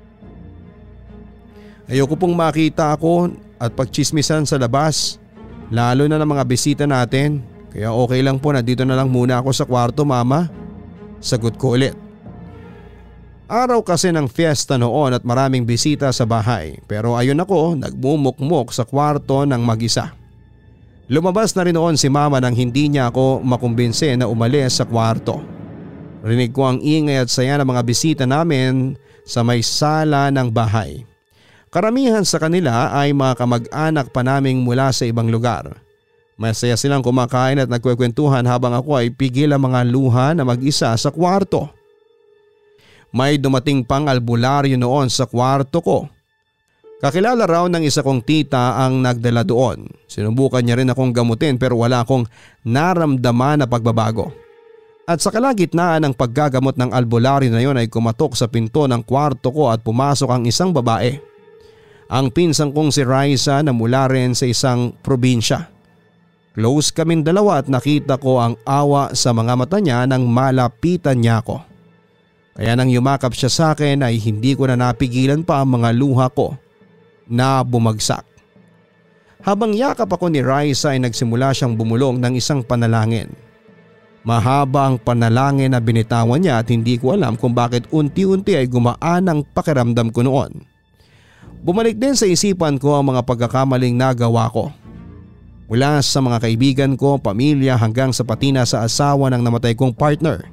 Ayoko pong makita ako at pagchismisan sa labas. Lalo na ng mga bisita natin. Kaya okay lang po na dito na lang muna ako sa kwarto, mama. Sagot ko ulit. Araw kasi ng fiesta noon at maraming bisita sa bahay, pero ayun ako nagmumukmok sa kwarto ng mag-isa. Lumabas na rin noon si mama nang hindi niya ako makumbinse na umalis sa kwarto. Rinig ko ang ingay at saya ng mga bisita namin sa may sala ng bahay. Karamihan sa kanila ay mga kamag-anak pa naming mula sa ibang lugar. Masaya silang kumakain at nagkwekwentuhan habang ako ay pigil ang mga luha na mag-isa sa kwarto. May dumating pang albularyo noon sa kwarto ko. Kakilala raw ng isa kong tita ang nagdala doon. Sinubukan niya rin akong gamutin pero wala akong naramdaman na pagbabago. At sa kalagitnaan ng paggagamot ng albularyo na yon ay kumatok sa pinto ng kwarto ko at pumasok ang isang babae. Ang pinsan kong si Raisa na mula rin sa isang probinsya. Close kaming dalawa at nakita ko ang awa sa mga mata niya nang malapitan niya ako. Kaya nang yumakap siya sa akin ay hindi ko na napigilan pa ang mga luha ko na bumagsak. Habang yakap ako ni Raisa ay nagsimula siyang bumulong ng isang panalangin. Mahaba ang panalangin na binitawan niya at hindi ko alam kung bakit unti-unti ay gumaan ang pakiramdam ko noon. Bumalik din sa isipan ko ang mga pagkakamaling nagawa ko. Mula sa mga kaibigan ko, pamilya hanggang sa patina sa asawa ng namatay kong partner.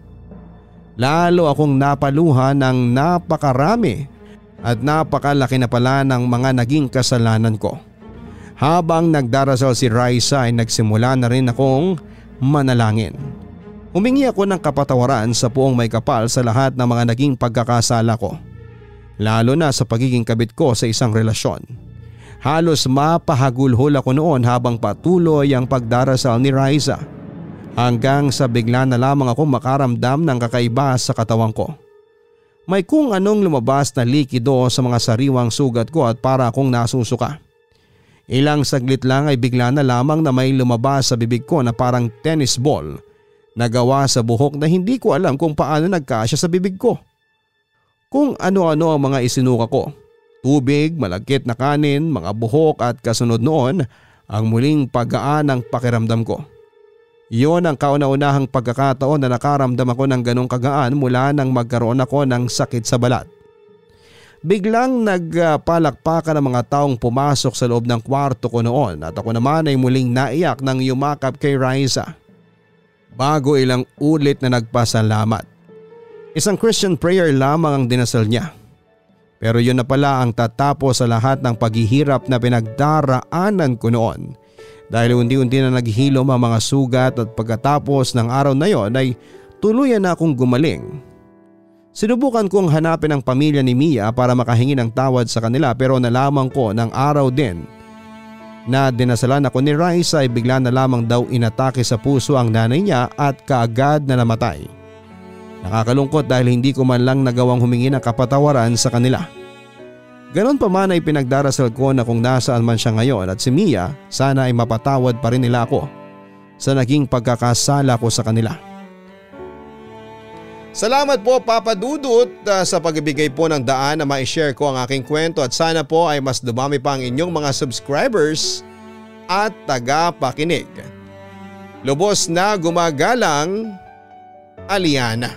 Lalo akong napaluha ng napakarami at napakalaki na pala ng mga naging kasalanan ko. Habang nagdarasal si Raisa ay nagsimula na rin akong manalangin. Humingi ako ng kapatawaran sa Poong May Kapal sa lahat ng mga naging pagkakasala ko. Lalo na sa pagiging kabit ko sa isang relasyon. Halos mapahagulhol ako noon habang patuloy ang pagdarasal ni Raisa. Hanggang sa bigla na lamang ako makaramdam ng kakaiba sa katawan ko. May kung anong lumabas na likido sa mga sariwang sugat ko at para akong nasusuka. Ilang saglit lang ay bigla na lamang na may lumabas sa bibig ko na parang tennis ball na gawa sa buhok na hindi ko alam kung paano nagkasya sa bibig ko. Kung ano-ano ang mga isinuka ko. Tubig, malagkit na kanin, mga buhok at kasunod noon ang muling paggaan ng pakiramdam ko. Iyon ang kauna-unahang pagkakataon na nakaramdam ako ng ganong kagaan mula nang magkaroon ako ng sakit sa balat. Biglang nagpalakpakan ang mga taong pumasok sa loob ng kwarto ko noon at ako naman ay muling naiyak nang yumakap kay Raisa. Bago ilang ulit na nagpasalamat. Isang Christian prayer lamang ang dinasal niya. Pero yun na pala ang tatapos sa lahat ng paghihirap na pinagdaraanan ko noon. Dahil unti-unti na naghihilom ang mga sugat at pagkatapos ng araw na yon ay tuluyan na akong gumaling. Sinubukan kong hanapin ang pamilya ni Mia para makahingi ng tawad sa kanila pero nalaman ko ng araw din na dinasalan ako ni Raisa ay bigla na lamang daw inatake sa puso ang nanay niya at kaagad na namatay. Nakakalungkot dahil hindi ko man lang nagawang humingi ng kapatawaran sa kanila. Ganon pa man ay pinagdarasal ko na kung nasaan man siya ngayon at si Mia sana ay mapatawad pa rin nila ako sa naging pagkakasala ko sa kanila. Salamat po Papa Dudut uh, sa pagbibigay po ng daan na ma-share ko ang aking kwento at sana po ay mas dumami pa ang inyong mga subscribers at tagapakinig. Lubos na gumagalang, Aliana.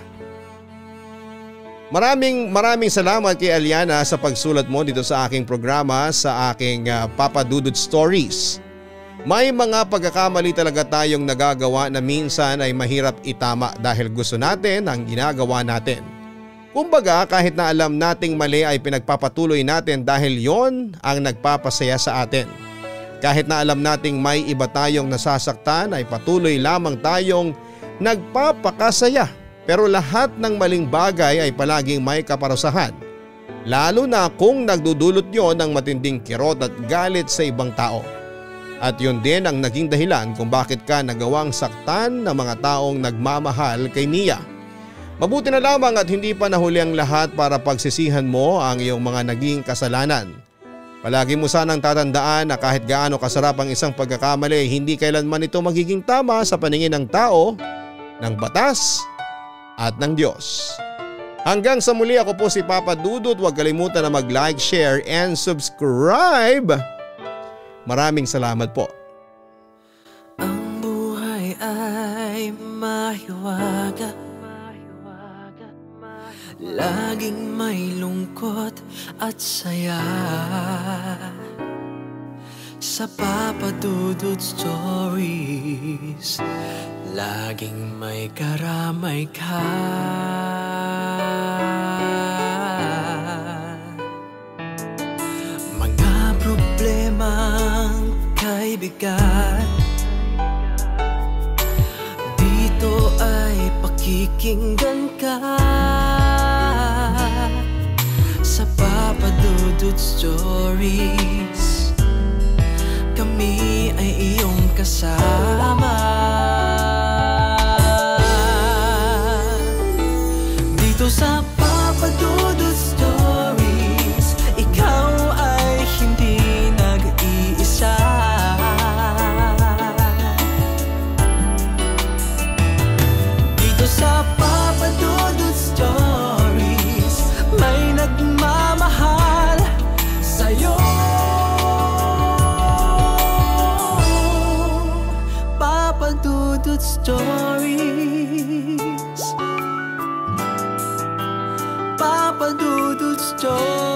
Maraming maraming salamat kay Aliana sa pagsulat mo dito sa aking programa sa aking uh, Papa Dudut Stories. May mga pagkakamali talaga tayong nagagawa na minsan ay mahirap itama dahil gusto natin ang ginagawa natin. Kumbaga kahit na alam nating mali ay pinagpapatuloy natin dahil yon ang nagpapasaya sa atin. Kahit na alam nating may iba tayong nasasaktan ay patuloy lamang tayong nagpapakasaya. Pero lahat ng maling bagay ay palaging may kaparusahan. Lalo na kung nagdudulot yon ng matinding kirot at galit sa ibang tao. At yun din ang naging dahilan kung bakit ka nagawang saktan ng mga taong nagmamahal kay Mia. Mabuti na lamang at hindi pa nahuli ang lahat para pagsisihan mo ang iyong mga naging kasalanan. Palagi mo sanang tatandaan na kahit gaano kasarap ang isang pagkakamali, hindi kailanman ito magiging tama sa paningin ng tao, ng batas, at ng Diyos. Hanggang sa muli, ako po si Papa Dudut. Huwag kalimutan na mag-like, share and subscribe. Maraming salamat po. ay mahiwaga, laging may lungkot at saya. Sa Papa Dudut Stories, laging may karamay ka. Mga problemang kay bigat, dito ay pakikinggan ka. Sa Papa Dudut Stories, kami ay iyong kasama. Dito sa Papa Dudut Stories, ikaw ay hindi nag-iisa. Dito sa Papa Dudut Stories, may nagmamahal sa'yo. Papa Dudut Stories, Papa Dudut Stories.